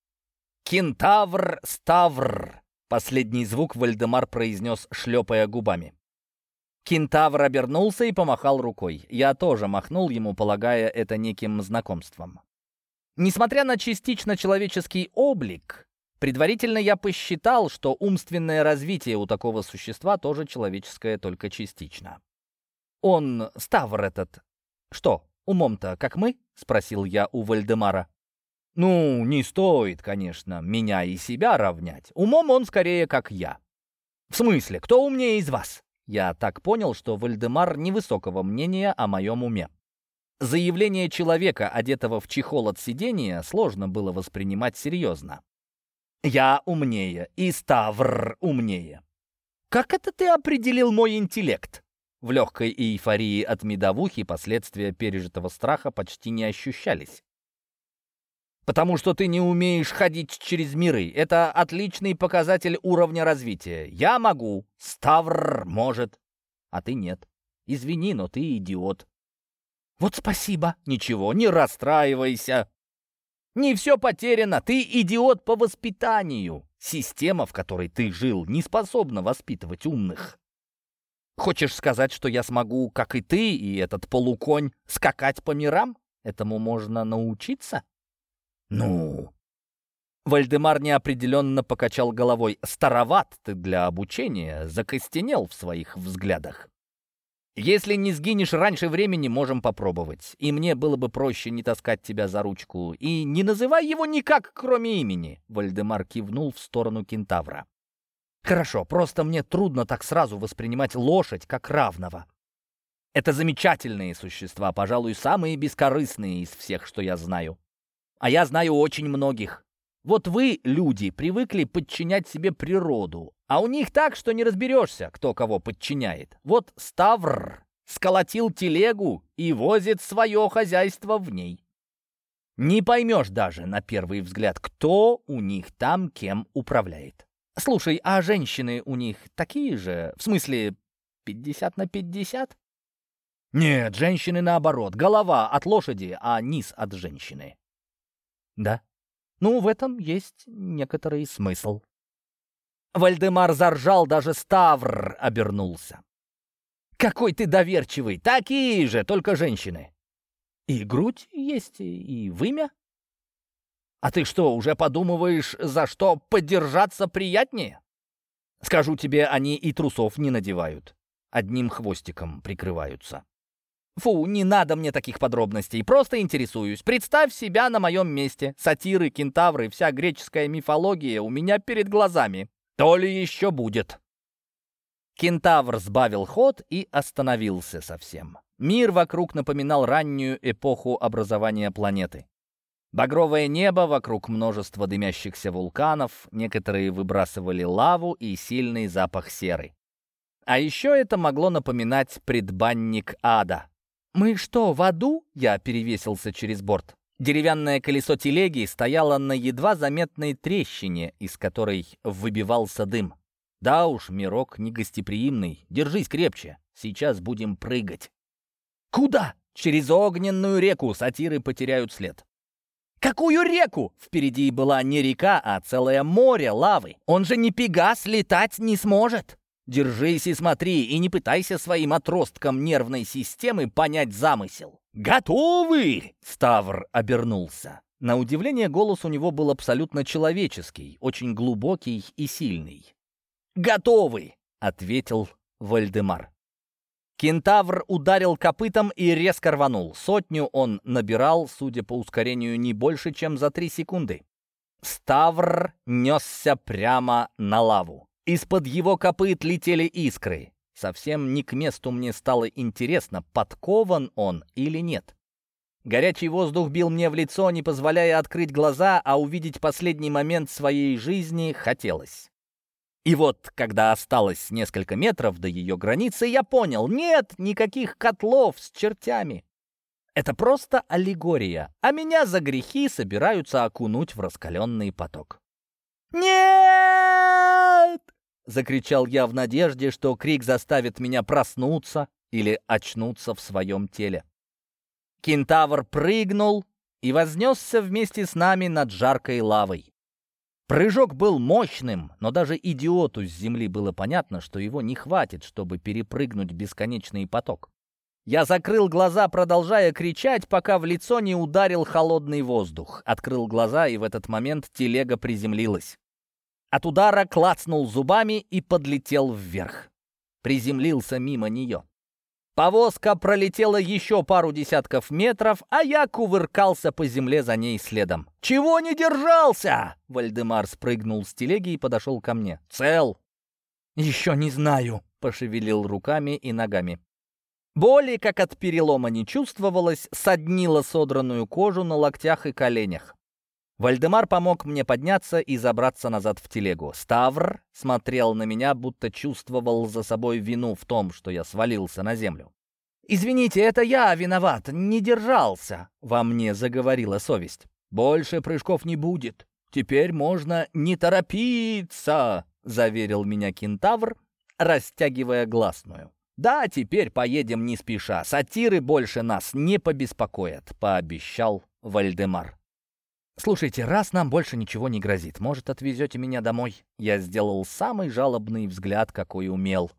«Кентавр-ставр!» — последний звук Вальдемар произнес, шлепая губами. Кентавр обернулся и помахал рукой. Я тоже махнул ему, полагая это неким знакомством. Несмотря на частично человеческий облик, предварительно я посчитал, что умственное развитие у такого существа тоже человеческое, только частично. Он, Ставр этот... «Что, умом-то, как мы?» — спросил я у Вальдемара. «Ну, не стоит, конечно, меня и себя равнять. Умом он скорее как я». «В смысле, кто умнее из вас?» Я так понял, что Вальдемар невысокого мнения о моем уме. Заявление человека, одетого в чехол от сидения, сложно было воспринимать серьезно. «Я умнее, и Ставр умнее». «Как это ты определил мой интеллект?» В легкой эйфории от медовухи последствия пережитого страха почти не ощущались. «Потому что ты не умеешь ходить через миры. Это отличный показатель уровня развития. Я могу, Ставр может, а ты нет. Извини, но ты идиот». «Вот спасибо». «Ничего, не расстраивайся. Не все потеряно. Ты идиот по воспитанию. Система, в которой ты жил, не способна воспитывать умных». «Хочешь сказать, что я смогу, как и ты, и этот полуконь, скакать по мирам? Этому можно научиться?» «Ну...» Вальдемар неопределенно покачал головой. «Староват ты для обучения, закостенел в своих взглядах. Если не сгинешь раньше времени, можем попробовать. И мне было бы проще не таскать тебя за ручку. И не называй его никак, кроме имени». Вальдемар кивнул в сторону кентавра. «Хорошо, просто мне трудно так сразу воспринимать лошадь как равного. Это замечательные существа, пожалуй, самые бескорыстные из всех, что я знаю. А я знаю очень многих. Вот вы, люди, привыкли подчинять себе природу, а у них так, что не разберешься, кто кого подчиняет. Вот Ставр сколотил телегу и возит свое хозяйство в ней. Не поймешь даже на первый взгляд, кто у них там кем управляет. Слушай, а женщины у них такие же? В смысле, 50/50? Нет, женщины наоборот. Голова от лошади, а низ от женщины. Да? Ну, в этом есть некоторый смысл. Вальдемар заржал, даже Ставр обернулся. «Какой ты доверчивый! Такие же, только женщины!» «И грудь есть, и вымя?» «А ты что, уже подумываешь, за что подержаться приятнее?» «Скажу тебе, они и трусов не надевают. Одним хвостиком прикрываются». Фу, не надо мне таких подробностей, просто интересуюсь. Представь себя на моем месте. Сатиры, кентавры, вся греческая мифология у меня перед глазами. То ли еще будет. Кентавр сбавил ход и остановился совсем. Мир вокруг напоминал раннюю эпоху образования планеты. Багровое небо, вокруг множество дымящихся вулканов, некоторые выбрасывали лаву и сильный запах серы. А еще это могло напоминать предбанник ада. «Мы что, в аду?» — я перевесился через борт. Деревянное колесо телеги стояло на едва заметной трещине, из которой выбивался дым. Да уж, мирок негостеприимный. Держись крепче. Сейчас будем прыгать. Куда? Через огненную реку сатиры потеряют след. Какую реку? Впереди была не река, а целое море лавы. Он же не Пегас, летать не сможет. Держись и смотри, и не пытайся своим отростком нервной системы понять замысел. «Готовы!» — Ставр обернулся. На удивление, голос у него был абсолютно человеческий, очень глубокий и сильный. «Готовы!» — ответил Вальдемар. Кентавр ударил копытом и резко рванул. 100 он набирал, судя по ускорению, не больше, чем за 3 секунды. Ставр несся прямо на лаву. Из-под его копыт летели искры. Совсем не к месту мне стало интересно, подкован он или нет. Горячий воздух бил мне в лицо, не позволяя открыть глаза, а увидеть последний момент своей жизни хотелось. И вот, когда осталось несколько метров до ее границы, я понял, нет никаких котлов с чертями. Это просто аллегория, а меня за грехи собираются окунуть в раскаленный поток. «Нет!» — закричал я в надежде, что крик заставит меня проснуться или очнуться в своем теле. Кентавр прыгнул и вознесся вместе с нами над жаркой лавой. Прыжок был мощным, но даже идиоту с земли было понятно, что его не хватит, чтобы перепрыгнуть бесконечный поток. Я закрыл глаза, продолжая кричать, пока в лицо не ударил холодный воздух. Открыл глаза, и в этот момент телега приземлилась. От удара клацнул зубами и подлетел вверх. Приземлился мимо нее. Повозка пролетела еще пару десятков метров, а я кувыркался по земле за ней следом. «Чего не держался?» Вальдемар спрыгнул с телеги и подошел ко мне. «Цел?» «Еще не знаю», — пошевелил руками и ногами. Боли, как от перелома, не чувствовалось, соднило содранную кожу на локтях и коленях. Вальдемар помог мне подняться и забраться назад в телегу. Ставр смотрел на меня, будто чувствовал за собой вину в том, что я свалился на землю. «Извините, это я виноват, не держался», — во мне заговорила совесть. «Больше прыжков не будет. Теперь можно не торопиться», — заверил меня кентавр, растягивая гласную. «Да, теперь поедем не спеша. Сатиры больше нас не побеспокоят», — пообещал Вальдемар. «Слушайте, раз нам больше ничего не грозит, может, отвезете меня домой?» Я сделал самый жалобный взгляд, какой умел.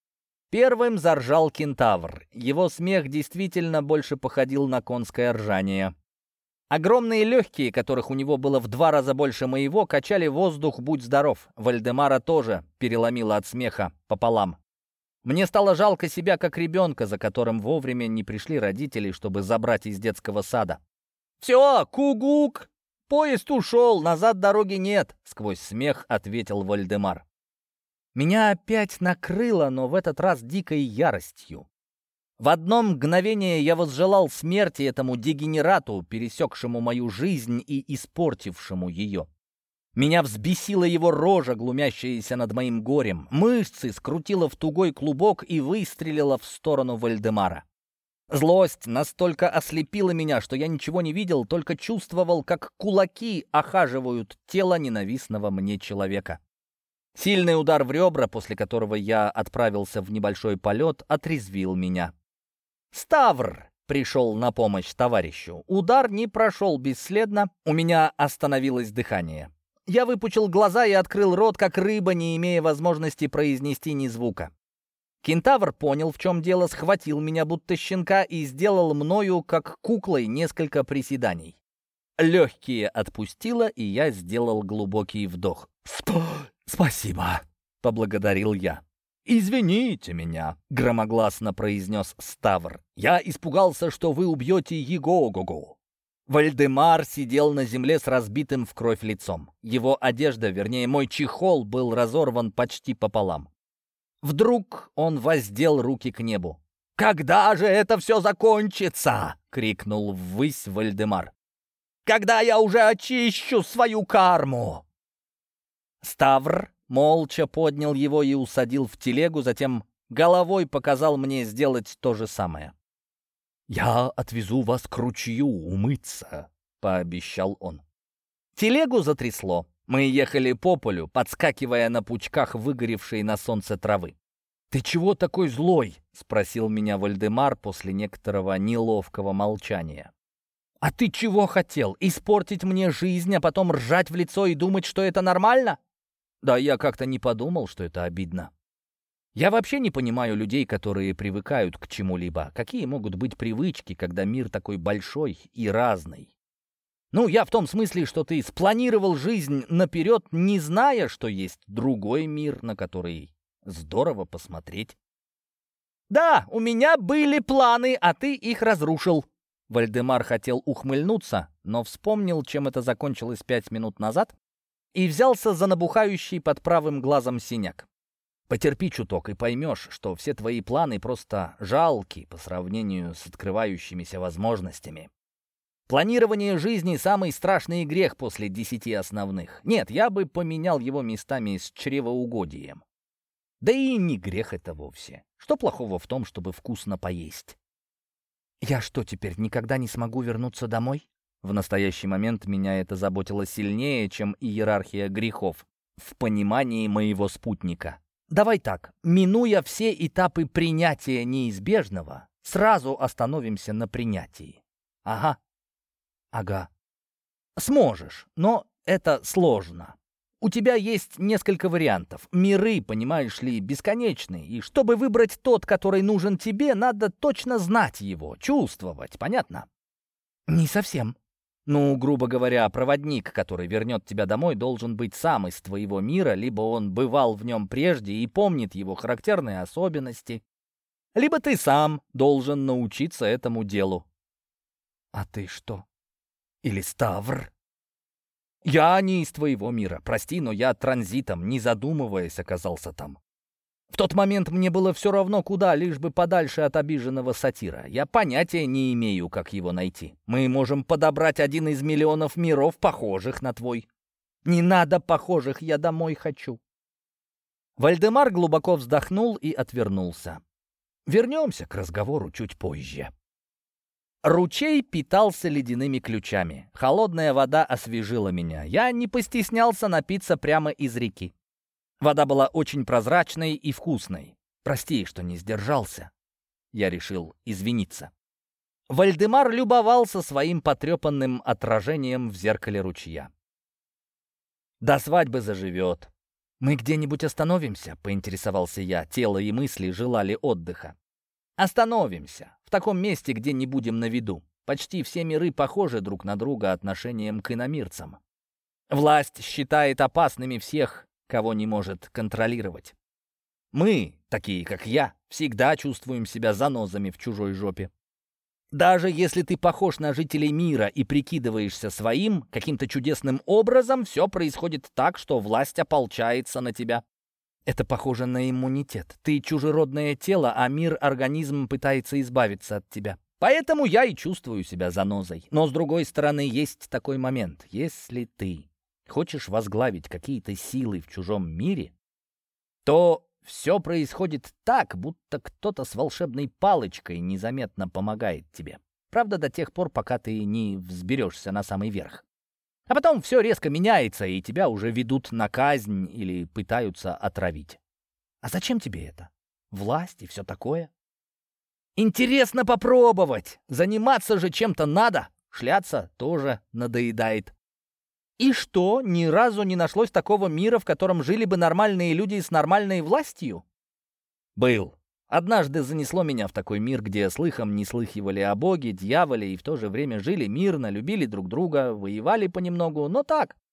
Первым заржал кентавр. Его смех действительно больше походил на конское ржание. Огромные легкие, которых у него было в 2 раза больше моего, качали воздух, будь здоров. Вальдемара тоже переломило от смеха пополам. Мне стало жалко себя, как ребенка, за которым вовремя не пришли родители, чтобы забрать из детского сада. «Все, кугук! Поезд ушел, назад дороги нет!» — сквозь смех ответил Вальдемар. Меня опять накрыло, но в этот раз дикой яростью. В одно мгновение я возжелал смерти этому дегенерату, пересекшему мою жизнь и испортившему ее. Меня взбесила его рожа, глумящаяся над моим горем. Мышцы скрутила в тугой клубок и выстрелила в сторону Вальдемара. Злость настолько ослепила меня, что я ничего не видел, только чувствовал, как кулаки охаживают тело ненавистного мне человека. Сильный удар в ребра, после которого я отправился в небольшой полет, отрезвил меня. Ставр пришел на помощь товарищу. Удар не прошел бесследно, у меня остановилось дыхание. Я выпучил глаза и открыл рот, как рыба, не имея возможности произнести ни звука. Кентавр понял, в чем дело, схватил меня будто щенка и сделал мною, как куклой, несколько приседаний. Легкие отпустило, и я сделал глубокий вдох. «Спасибо», — поблагодарил я. «Извините меня», — громогласно произнес Ставр. «Я испугался, что вы убьете Егогогу». Вальдемар сидел на земле с разбитым в кровь лицом. Его одежда, вернее, мой чехол, был разорван почти пополам. Вдруг он воздел руки к небу. «Когда же это все закончится?» — крикнул ввысь Вальдемар. «Когда я уже очищу свою карму?» Ставр молча поднял его и усадил в телегу, затем головой показал мне сделать то же самое. «Я отвезу вас к ручью умыться», — пообещал он. Телегу затрясло. Мы ехали по полю, подскакивая на пучках выгоревшей на солнце травы. «Ты чего такой злой?» — спросил меня Вальдемар после некоторого неловкого молчания. «А ты чего хотел? Испортить мне жизнь, а потом ржать в лицо и думать, что это нормально?» «Да я как-то не подумал, что это обидно. Я вообще не понимаю людей, которые привыкают к чему-либо. Какие могут быть привычки, когда мир такой большой и разный? Ну, я в том смысле, что ты спланировал жизнь наперед, не зная, что есть другой мир, на который здорово посмотреть». «Да, у меня были планы, а ты их разрушил». Вальдемар хотел ухмыльнуться, но вспомнил, чем это закончилось 5 минут назад, и взялся за набухающий под правым глазом синяк. «Потерпи чуток и поймешь, что все твои планы просто жалки по сравнению с открывающимися возможностями. Планирование жизни — самый страшный грех после 10 основных. Нет, я бы поменял его местами с чревоугодием. Да и не грех это вовсе. Что плохого в том, чтобы вкусно поесть?» «Я что, теперь никогда не смогу вернуться домой?» В настоящий момент меня это заботило сильнее, чем иерархия грехов в понимании моего спутника. «Давай так, минуя все этапы принятия неизбежного, сразу остановимся на принятии». Ага. «Сможешь, но это сложно. У тебя есть несколько вариантов. Миры, понимаешь ли, бесконечны, и чтобы выбрать тот, который нужен тебе, надо точно знать его, чувствовать, понятно?» «Не совсем». «Ну, грубо говоря, проводник, который вернет тебя домой, должен быть сам из твоего мира, либо он бывал в нем прежде и помнит его характерные особенности, либо ты сам должен научиться этому делу». «А ты что? Или Ставр?» «Я не из твоего мира. Прости, но я транзитом, не задумываясь, оказался там. В тот момент мне было все равно куда, лишь бы подальше от обиженного сатира. Я понятия не имею, как его найти. Мы можем подобрать один из миллионов миров, похожих на твой». «Не надо похожих, я домой хочу». Вальдемар глубоко вздохнул и отвернулся. «Вернемся к разговору чуть позже». Ручей питался ледяными ключами. Холодная вода освежила меня. Я не постеснялся напиться прямо из реки. Вода была очень прозрачной и вкусной. «Прости, что не сдержался». Я решил извиниться. Вальдемар любовался своим потрепанным отражением в зеркале ручья. «До свадьбы заживет». «Мы где-нибудь остановимся?» — поинтересовался я. Тело и мысли желали отдыха. «Остановимся. В таком месте, где не будем на виду. Почти все миры похожи друг на друга отношением к иномирцам. Власть считает опасными всех, кого не может контролировать. Мы, такие как я, всегда чувствуем себя занозами в чужой жопе. Даже если ты похож на жителей мира и прикидываешься своим, каким-то чудесным образом все происходит так, что власть ополчается на тебя. Это похоже на иммунитет. Ты чужеродное тело, а мир-организм пытается избавиться от тебя. Поэтому я и чувствую себя занозой. Но, с другой стороны, есть такой момент. Если ты хочешь возглавить какие-то силы в чужом мире, то все происходит так, будто кто-то с волшебной палочкой незаметно помогает тебе. Правда, до тех пор, пока ты не взберешься на самый верх. А потом все резко меняется, и тебя уже ведут на казнь или пытаются отравить. А зачем тебе это? Власть и все такое? Интересно попробовать. Заниматься же чем-то надо. Шляться тоже надоедает. И что, ни разу не нашлось такого мира, в котором жили бы нормальные люди с нормальной властью? Был. Однажды занесло меня в такой мир, где слыхом не слыхивали о боге, дьяволе и в то же время жили мирно, любили друг друга, воевали понемногу, но так,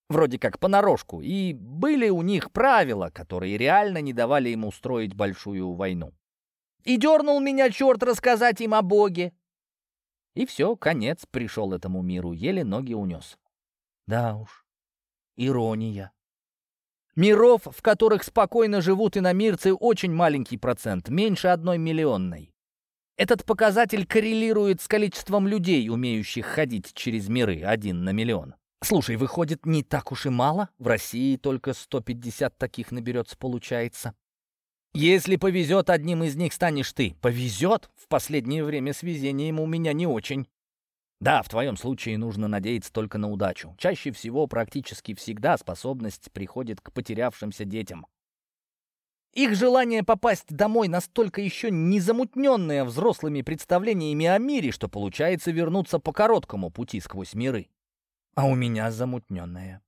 Вроде как понарошку. И были у них правила, которые реально не давали им устроить большую войну. И дернул меня черт рассказать им о Боге. И все, конец пришел этому миру, еле ноги унес. Да уж, ирония. Миров, в которых спокойно живут иномирцы, очень маленький процент, меньше 1/1000000. Этот показатель коррелирует с количеством людей, умеющих ходить через миры, 1/1000000. Слушай, выходит, не так уж и мало? В России только 150 таких наберется, получается. Если повезет, одним из них станешь ты. Повезет? В последнее время с везением у меня не очень. Да, в твоем случае нужно надеяться только на удачу. Чаще всего, практически всегда, способность приходит к потерявшимся детям. Их желание попасть домой настолько еще не замутненное взрослыми представлениями о мире, что получается вернуться по короткому пути сквозь миры. А у меня замутненное.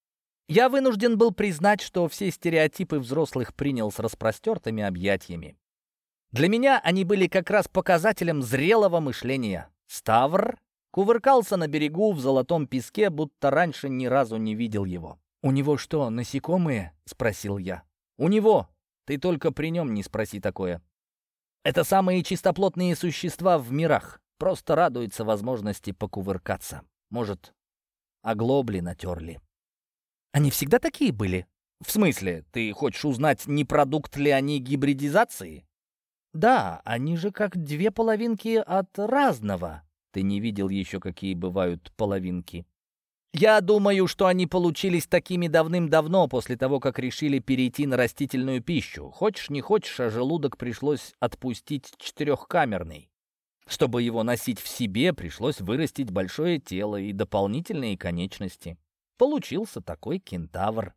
Я вынужден был признать, что все стереотипы взрослых принял с распростертыми объятиями. Для меня они были как раз показателем зрелого мышления. Ставр кувыркался на берегу в золотом песке, будто раньше ни разу не видел его. «У него что, насекомые?» — спросил я. «У него. Ты только при нем не спроси такое. Это самые чистоплотные существа в мирах. Просто радуются возможности покувыркаться. Может, оглобли натерли». «Они всегда такие были?» «В смысле? Ты хочешь узнать, не продукт ли они гибридизации?» «Да, они же как две половинки от разного». «Ты не видел еще, какие бывают половинки?» «Я думаю, что они получились такими давным-давно, после того, как решили перейти на растительную пищу. Хочешь, не хочешь, а желудок пришлось отпустить 4-камерный. Чтобы его носить в себе, пришлось вырастить большое тело и дополнительные конечности. Получился такой кентавр».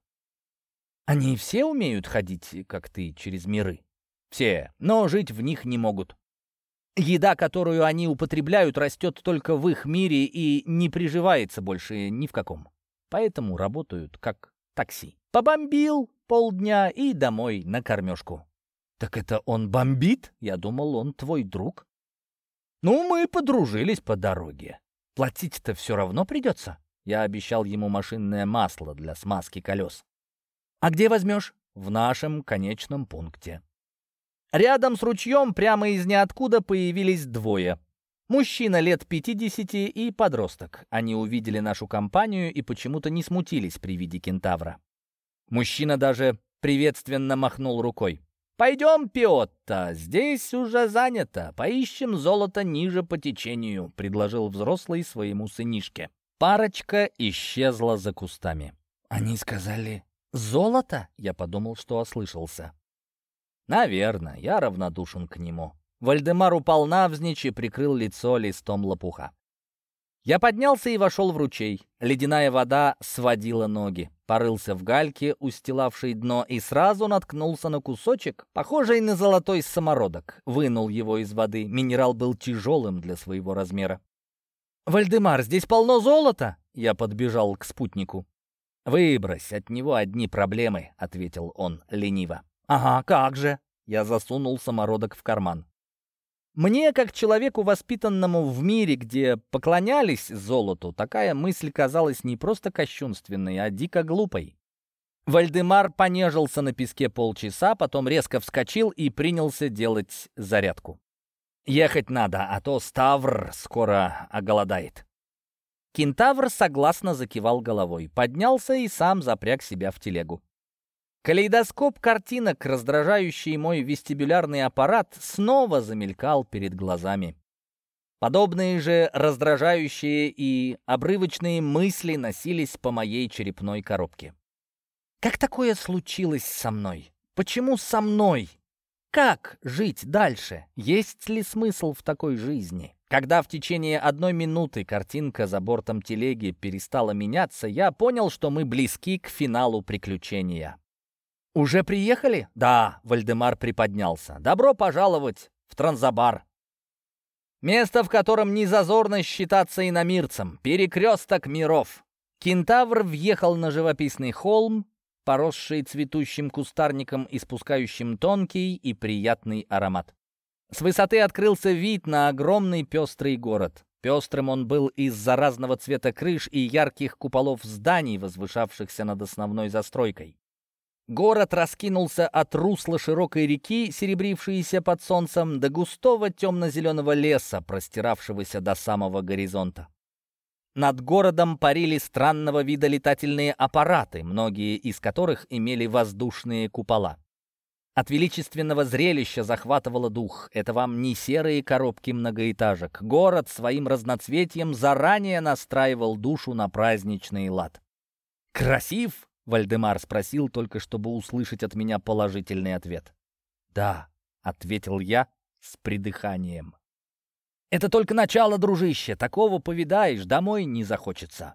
«Они все умеют ходить, как ты, через миры?» «Все, но жить в них не могут. Еда, которую они употребляют, растет только в их мире и не приживается больше ни в каком. Поэтому работают как такси. Побомбил полдня и домой на кормежку». «Так это он бомбит? Я думал, он твой друг». «Ну, мы подружились по дороге. Платить-то все равно придется». Я обещал ему машинное масло для смазки колес. «А где возьмешь?» «В нашем конечном пункте». Рядом с ручьем прямо из ниоткуда появились двое. Мужчина лет 50 и подросток. Они увидели нашу компанию и почему-то не смутились при виде кентавра. Мужчина даже приветственно махнул рукой. «Пойдем, Пиотто, здесь уже занято. Поищем золото ниже по течению», — предложил взрослый своему сынишке. Парочка исчезла за кустами. «Они сказали, золото?» Я подумал, что ослышался. «Наверное, я равнодушен к нему». Вальдемар упал навзничь и прикрыл лицо листом лопуха. Я поднялся и вошел в ручей. Ледяная вода сводила ноги. Порылся в гальке, устилавшей дно, и сразу наткнулся на кусочек, похожий на золотой самородок. Вынул его из воды. Минерал был тяжелым для своего размера. «Вальдемар, здесь полно золота!» Я подбежал к спутнику. «Выбрось, от него одни проблемы», — ответил он лениво. «Ага, как же!» — я засунул самородок в карман. Мне, как человеку, воспитанному в мире, где поклонялись золоту, такая мысль казалась не просто кощунственной, а дико глупой. Вальдемар понежился на песке полчаса, потом резко вскочил и принялся делать зарядку. «Ехать надо, а то Ставр скоро оголодает». Кентавр согласно закивал головой, поднялся и сам запряг себя в телегу. Калейдоскоп картинок, раздражающий мой вестибулярный аппарат, снова замелькал перед глазами. Подобные же раздражающие и обрывочные мысли носились по моей черепной коробке. Как такое случилось со мной? Почему со мной? Как жить дальше? Есть ли смысл в такой жизни? Когда в течение 1 минуты картинка за бортом телеги перестала меняться, я понял, что мы близки к финалу приключения. «Уже приехали?» «Да», — Вальдемар приподнялся. «Добро пожаловать в Транзабар. Место, в котором не зазорно считаться иномирцем. Перекресток миров». Кентавр въехал на живописный холм, поросший цветущим кустарником, испускающим тонкий и приятный аромат. С высоты открылся вид на огромный пестрый город. Пестрым он был из-за разного цвета крыш и ярких куполов зданий, возвышавшихся над основной застройкой. Город раскинулся от русла широкой реки, серебрившейся под солнцем, до густого темно-зеленого леса, простиравшегося до самого горизонта. Над городом парили странного вида летательные аппараты, многие из которых имели воздушные купола. От величественного зрелища захватывало дух. Это вам не серые коробки многоэтажек. Город своим разноцветием заранее настраивал душу на праздничный лад. «Красив?» — Вальдемар спросил, только чтобы услышать от меня положительный ответ. «Да», — ответил я с придыханием. «Это только начало, дружище. Такого повидаешь, домой не захочется».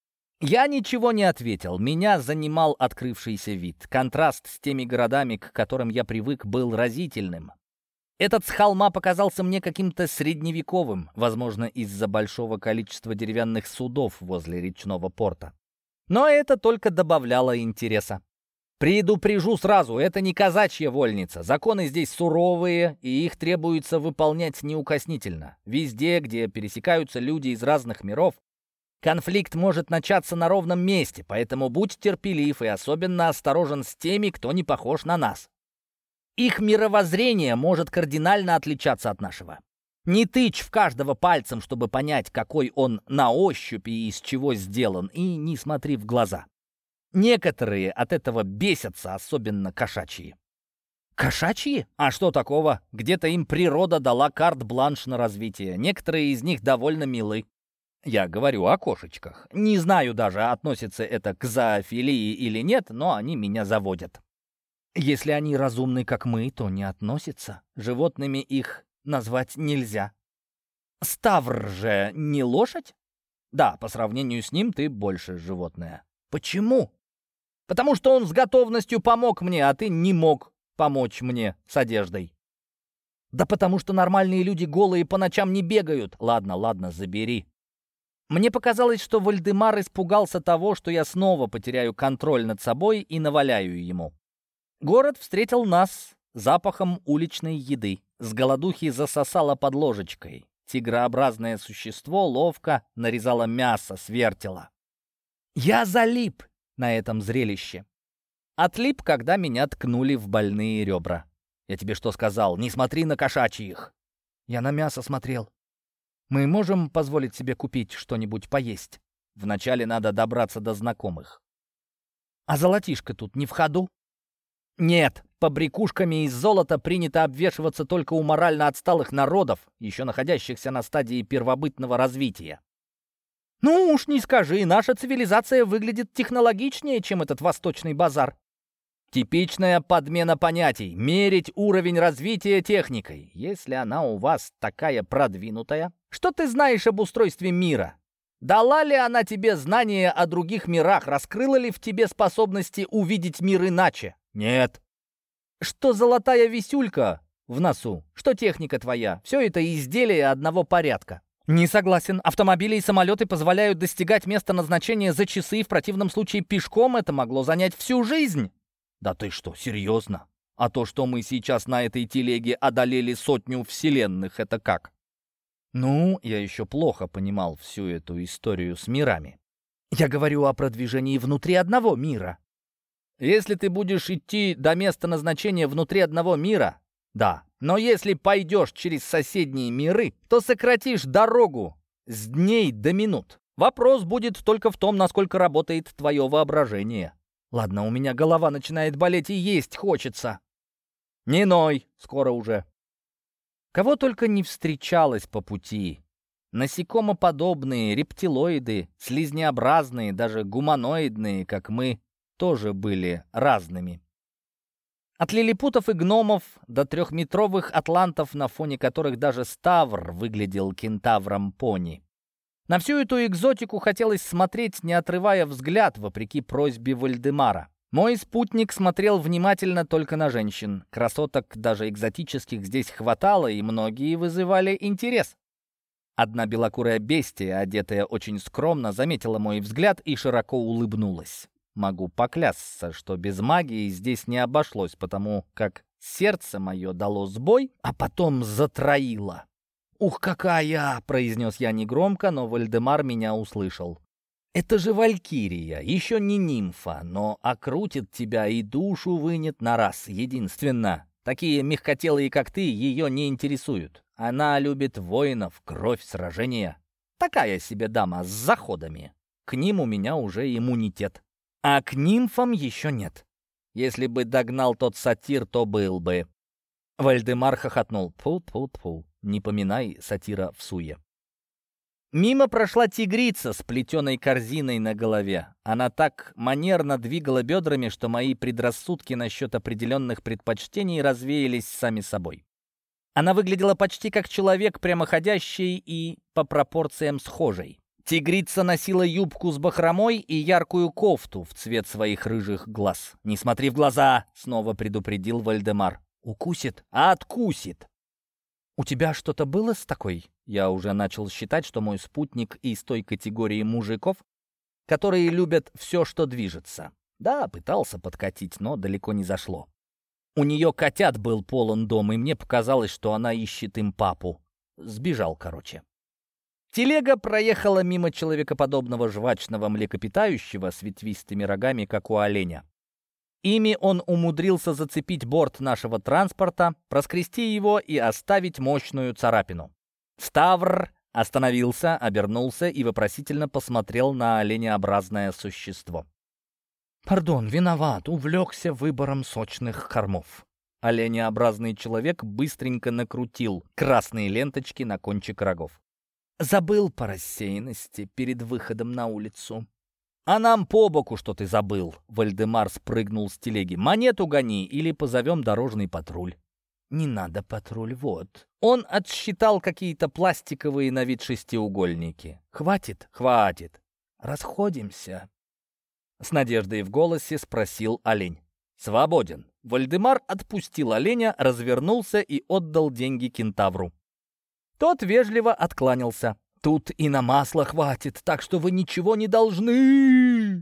Я ничего не ответил. Меня занимал открывшийся вид. Контраст с теми городами, к которым я привык, был разительным. Этот с холма показался мне каким-то средневековым, возможно, из-за большого количества деревянных судов возле речного порта. Но это только добавляло интереса. Предупрежу сразу, это не казачья вольница. Законы здесь суровые, и их требуется выполнять неукоснительно. Везде, где пересекаются люди из разных миров, конфликт может начаться на ровном месте, поэтому будь терпелив и особенно осторожен с теми, кто не похож на нас. Их мировоззрение может кардинально отличаться от нашего. Не тычь в каждого пальцем, чтобы понять, какой он на ощупь и из чего сделан, и не смотри в глаза. Некоторые от этого бесятся, особенно кошачьи. Кошачьи? А что такого? Где-то им природа дала карт-бланш на развитие. Некоторые из них довольно милы. Я говорю о кошечках. Не знаю даже, относится это к зоофилии или нет, но они меня заводят. Если они разумны, как мы, то не относятся. Животными их назвать нельзя. Ставр же не лошадь? Да, по сравнению с ним ты больше животное. Почему? Потому что он с готовностью помог мне, а ты не мог помочь мне с одеждой. Да потому что нормальные люди голые по ночам не бегают. Ладно, забери. Мне показалось, что Вальдемар испугался того, что я снова потеряю контроль над собой и наваляю ему. Город встретил нас запахом уличной еды. С голодухи засосало под ложечкой. Тигрообразное существо ловко нарезало мясо с вертела. Я залип на этом зрелище. Отлип, когда меня ткнули в больные ребра. Я тебе что сказал? Не смотри на кошачьих. Я на мясо смотрел. Мы можем позволить себе купить что-нибудь поесть? Вначале надо добраться до знакомых. А золотишко тут не в ходу? Нет, побрякушками из золота принято обвешиваться только у морально отсталых народов, еще находящихся на стадии первобытного развития. Ну уж не скажи, наша цивилизация выглядит технологичнее, чем этот восточный базар. Типичная подмена понятий. Мерить уровень развития техникой. Если она у вас такая продвинутая, что ты знаешь об устройстве мира? Дала ли она тебе знания о других мирах? Раскрыла ли в тебе способности увидеть мир иначе? Нет. Что золотая висюлька в носу, что техника твоя, все это изделия одного порядка. Не согласен. Автомобили и самолеты позволяют достигать места назначения за часы, в противном случае пешком это могло занять всю жизнь. Да ты что, серьезно? А то, что мы сейчас на этой телеге одолели 100 вселенных, это как? Ну, я еще плохо понимал всю эту историю с мирами. Я говорю о продвижении внутри одного мира. Если ты будешь идти до места назначения внутри одного мира, да. Но если пойдешь через соседние миры, то сократишь дорогу с дней до минут. Вопрос будет только в том, насколько работает твое воображение. Ладно, у меня голова начинает болеть и есть хочется. Не ной, скоро уже. Кого только не встречалось по пути. Насекомоподобные, рептилоиды, слизнеобразные, даже гуманоидные, как мы, тоже были разными. От лилипутов и гномов до трехметровых атлантов, на фоне которых даже Ставр выглядел кентавром-пони. На всю эту экзотику хотелось смотреть, не отрывая взгляд, вопреки просьбе Вальдемара. Мой спутник смотрел внимательно только на женщин. Красоток, даже экзотических, здесь хватало, и многие вызывали интерес. Одна белокурая бестия, одетая очень скромно, заметила мой взгляд и широко улыбнулась. Могу поклясться, что без магии здесь не обошлось, потому как сердце мое дало сбой, а потом затроило. «Ух, какая!» — произнес я негромко, но Вальдемар меня услышал. «Это же Валькирия, еще не нимфа, но окрутит тебя и душу вынет на раз, единственно. Такие мягкотелые, как ты, ее не интересуют. Она любит воинов, кровь, сражения. Такая себе дама с заходами. К ним у меня уже иммунитет. А к нимфам еще нет. Если бы догнал тот сатир, то был бы». Вальдемар хохотнул. «Тьфу-тьфу-тьфу, не поминай сатира в суе». Мимо прошла тигрица с плетеной корзиной на голове. Она так манерно двигала бедрами, что мои предрассудки насчет определенных предпочтений развеялись сами собой. Она выглядела почти как человек, прямоходящий и по пропорциям схожий. Тигрица носила юбку с бахромой и яркую кофту в цвет своих рыжих глаз. «Не смотри в глаза!» — снова предупредил Вальдемар. «Укусит?» «А откусит!» «У тебя что-то было с такой?» Я уже начал считать, что мой спутник из той категории мужиков, которые любят все, что движется. Да, пытался подкатить, но далеко не зашло. У нее котят был полон дом, и мне показалось, что она ищет им папу. Сбежал, короче. Телега проехала мимо человекоподобного жвачного млекопитающего с ветвистыми рогами, как у оленя. Ими он умудрился зацепить борт нашего транспорта, проскрести его и оставить мощную царапину. Ставр остановился, обернулся и вопросительно посмотрел на оленеобразное существо. «Пардон, виноват, увлекся выбором сочных кормов». Оленеобразный человек быстренько накрутил красные ленточки на кончик рогов. «Забыл по рассеянности перед выходом на улицу». «А нам по боку, что ты забыл!» Вальдемар спрыгнул с телеги. «Монету гони или позовем дорожный патруль». «Не надо патруль, вот». Он отсчитал какие-то пластиковые на вид шестиугольники. «Хватит?» «Хватит». «Расходимся?» С надеждой в голосе спросил олень. «Свободен». Вальдемар отпустил оленя, развернулся и отдал деньги кентавру. Тот вежливо откланялся. «Тут и на масло хватит, так что вы ничего не должны».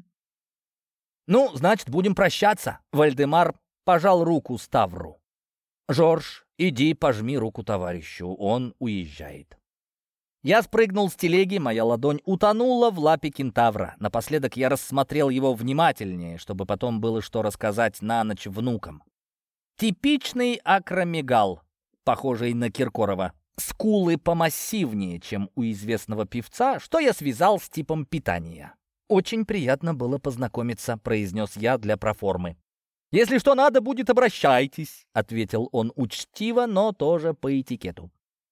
«Ну, значит, будем прощаться». Вальдемар пожал руку Ставру. «Жорж, иди пожми руку товарищу, он уезжает». Я спрыгнул с телеги, моя ладонь утонула в лапе кентавра. Напоследок я рассмотрел его внимательнее, чтобы потом было что рассказать на ночь внукам. Типичный акромегал, похожий на Киркорова. Скулы помассивнее, чем у известного певца, что я связал с типом питания. «Очень приятно было познакомиться», — произнес я для проформы. «Если что надо будет, обращайтесь», — ответил он учтиво, но тоже по этикету.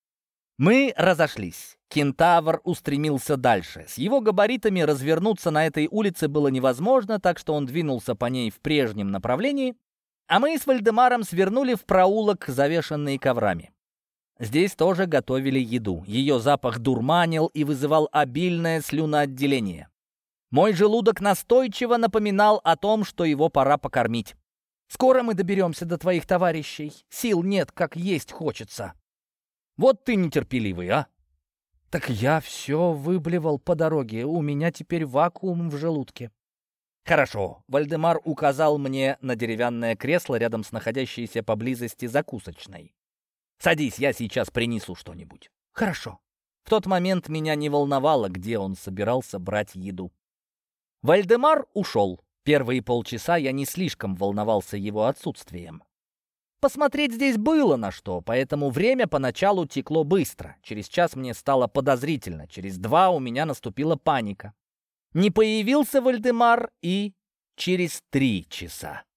Мы разошлись. Кентавр устремился дальше. С его габаритами развернуться на этой улице было невозможно, так что он двинулся по ней в прежнем направлении, а мы с Вальдемаром свернули в проулок, завешанный коврами. Здесь тоже готовили еду. Ее запах дурманил и вызывал обильное слюноотделение. Мой желудок настойчиво напоминал о том, что его пора покормить. «Скоро мы доберемся до твоих товарищей. Сил нет, как есть хочется». «Вот ты нетерпеливый, а!» «Так я все выблевал по дороге. У меня теперь вакуум в желудке». «Хорошо». Вальдемар указал мне на деревянное кресло рядом с находящейся поблизости закусочной. «Садись, я сейчас принесу что-нибудь». «Хорошо». В тот момент меня не волновало, где он собирался брать еду. Вальдемар ушел. Первые полчаса я не слишком волновался его отсутствием. Посмотреть здесь было на что, поэтому время поначалу текло быстро. Через час мне стало подозрительно, через 2 у меня наступила паника. Не появился Вальдемар и через 3 часа.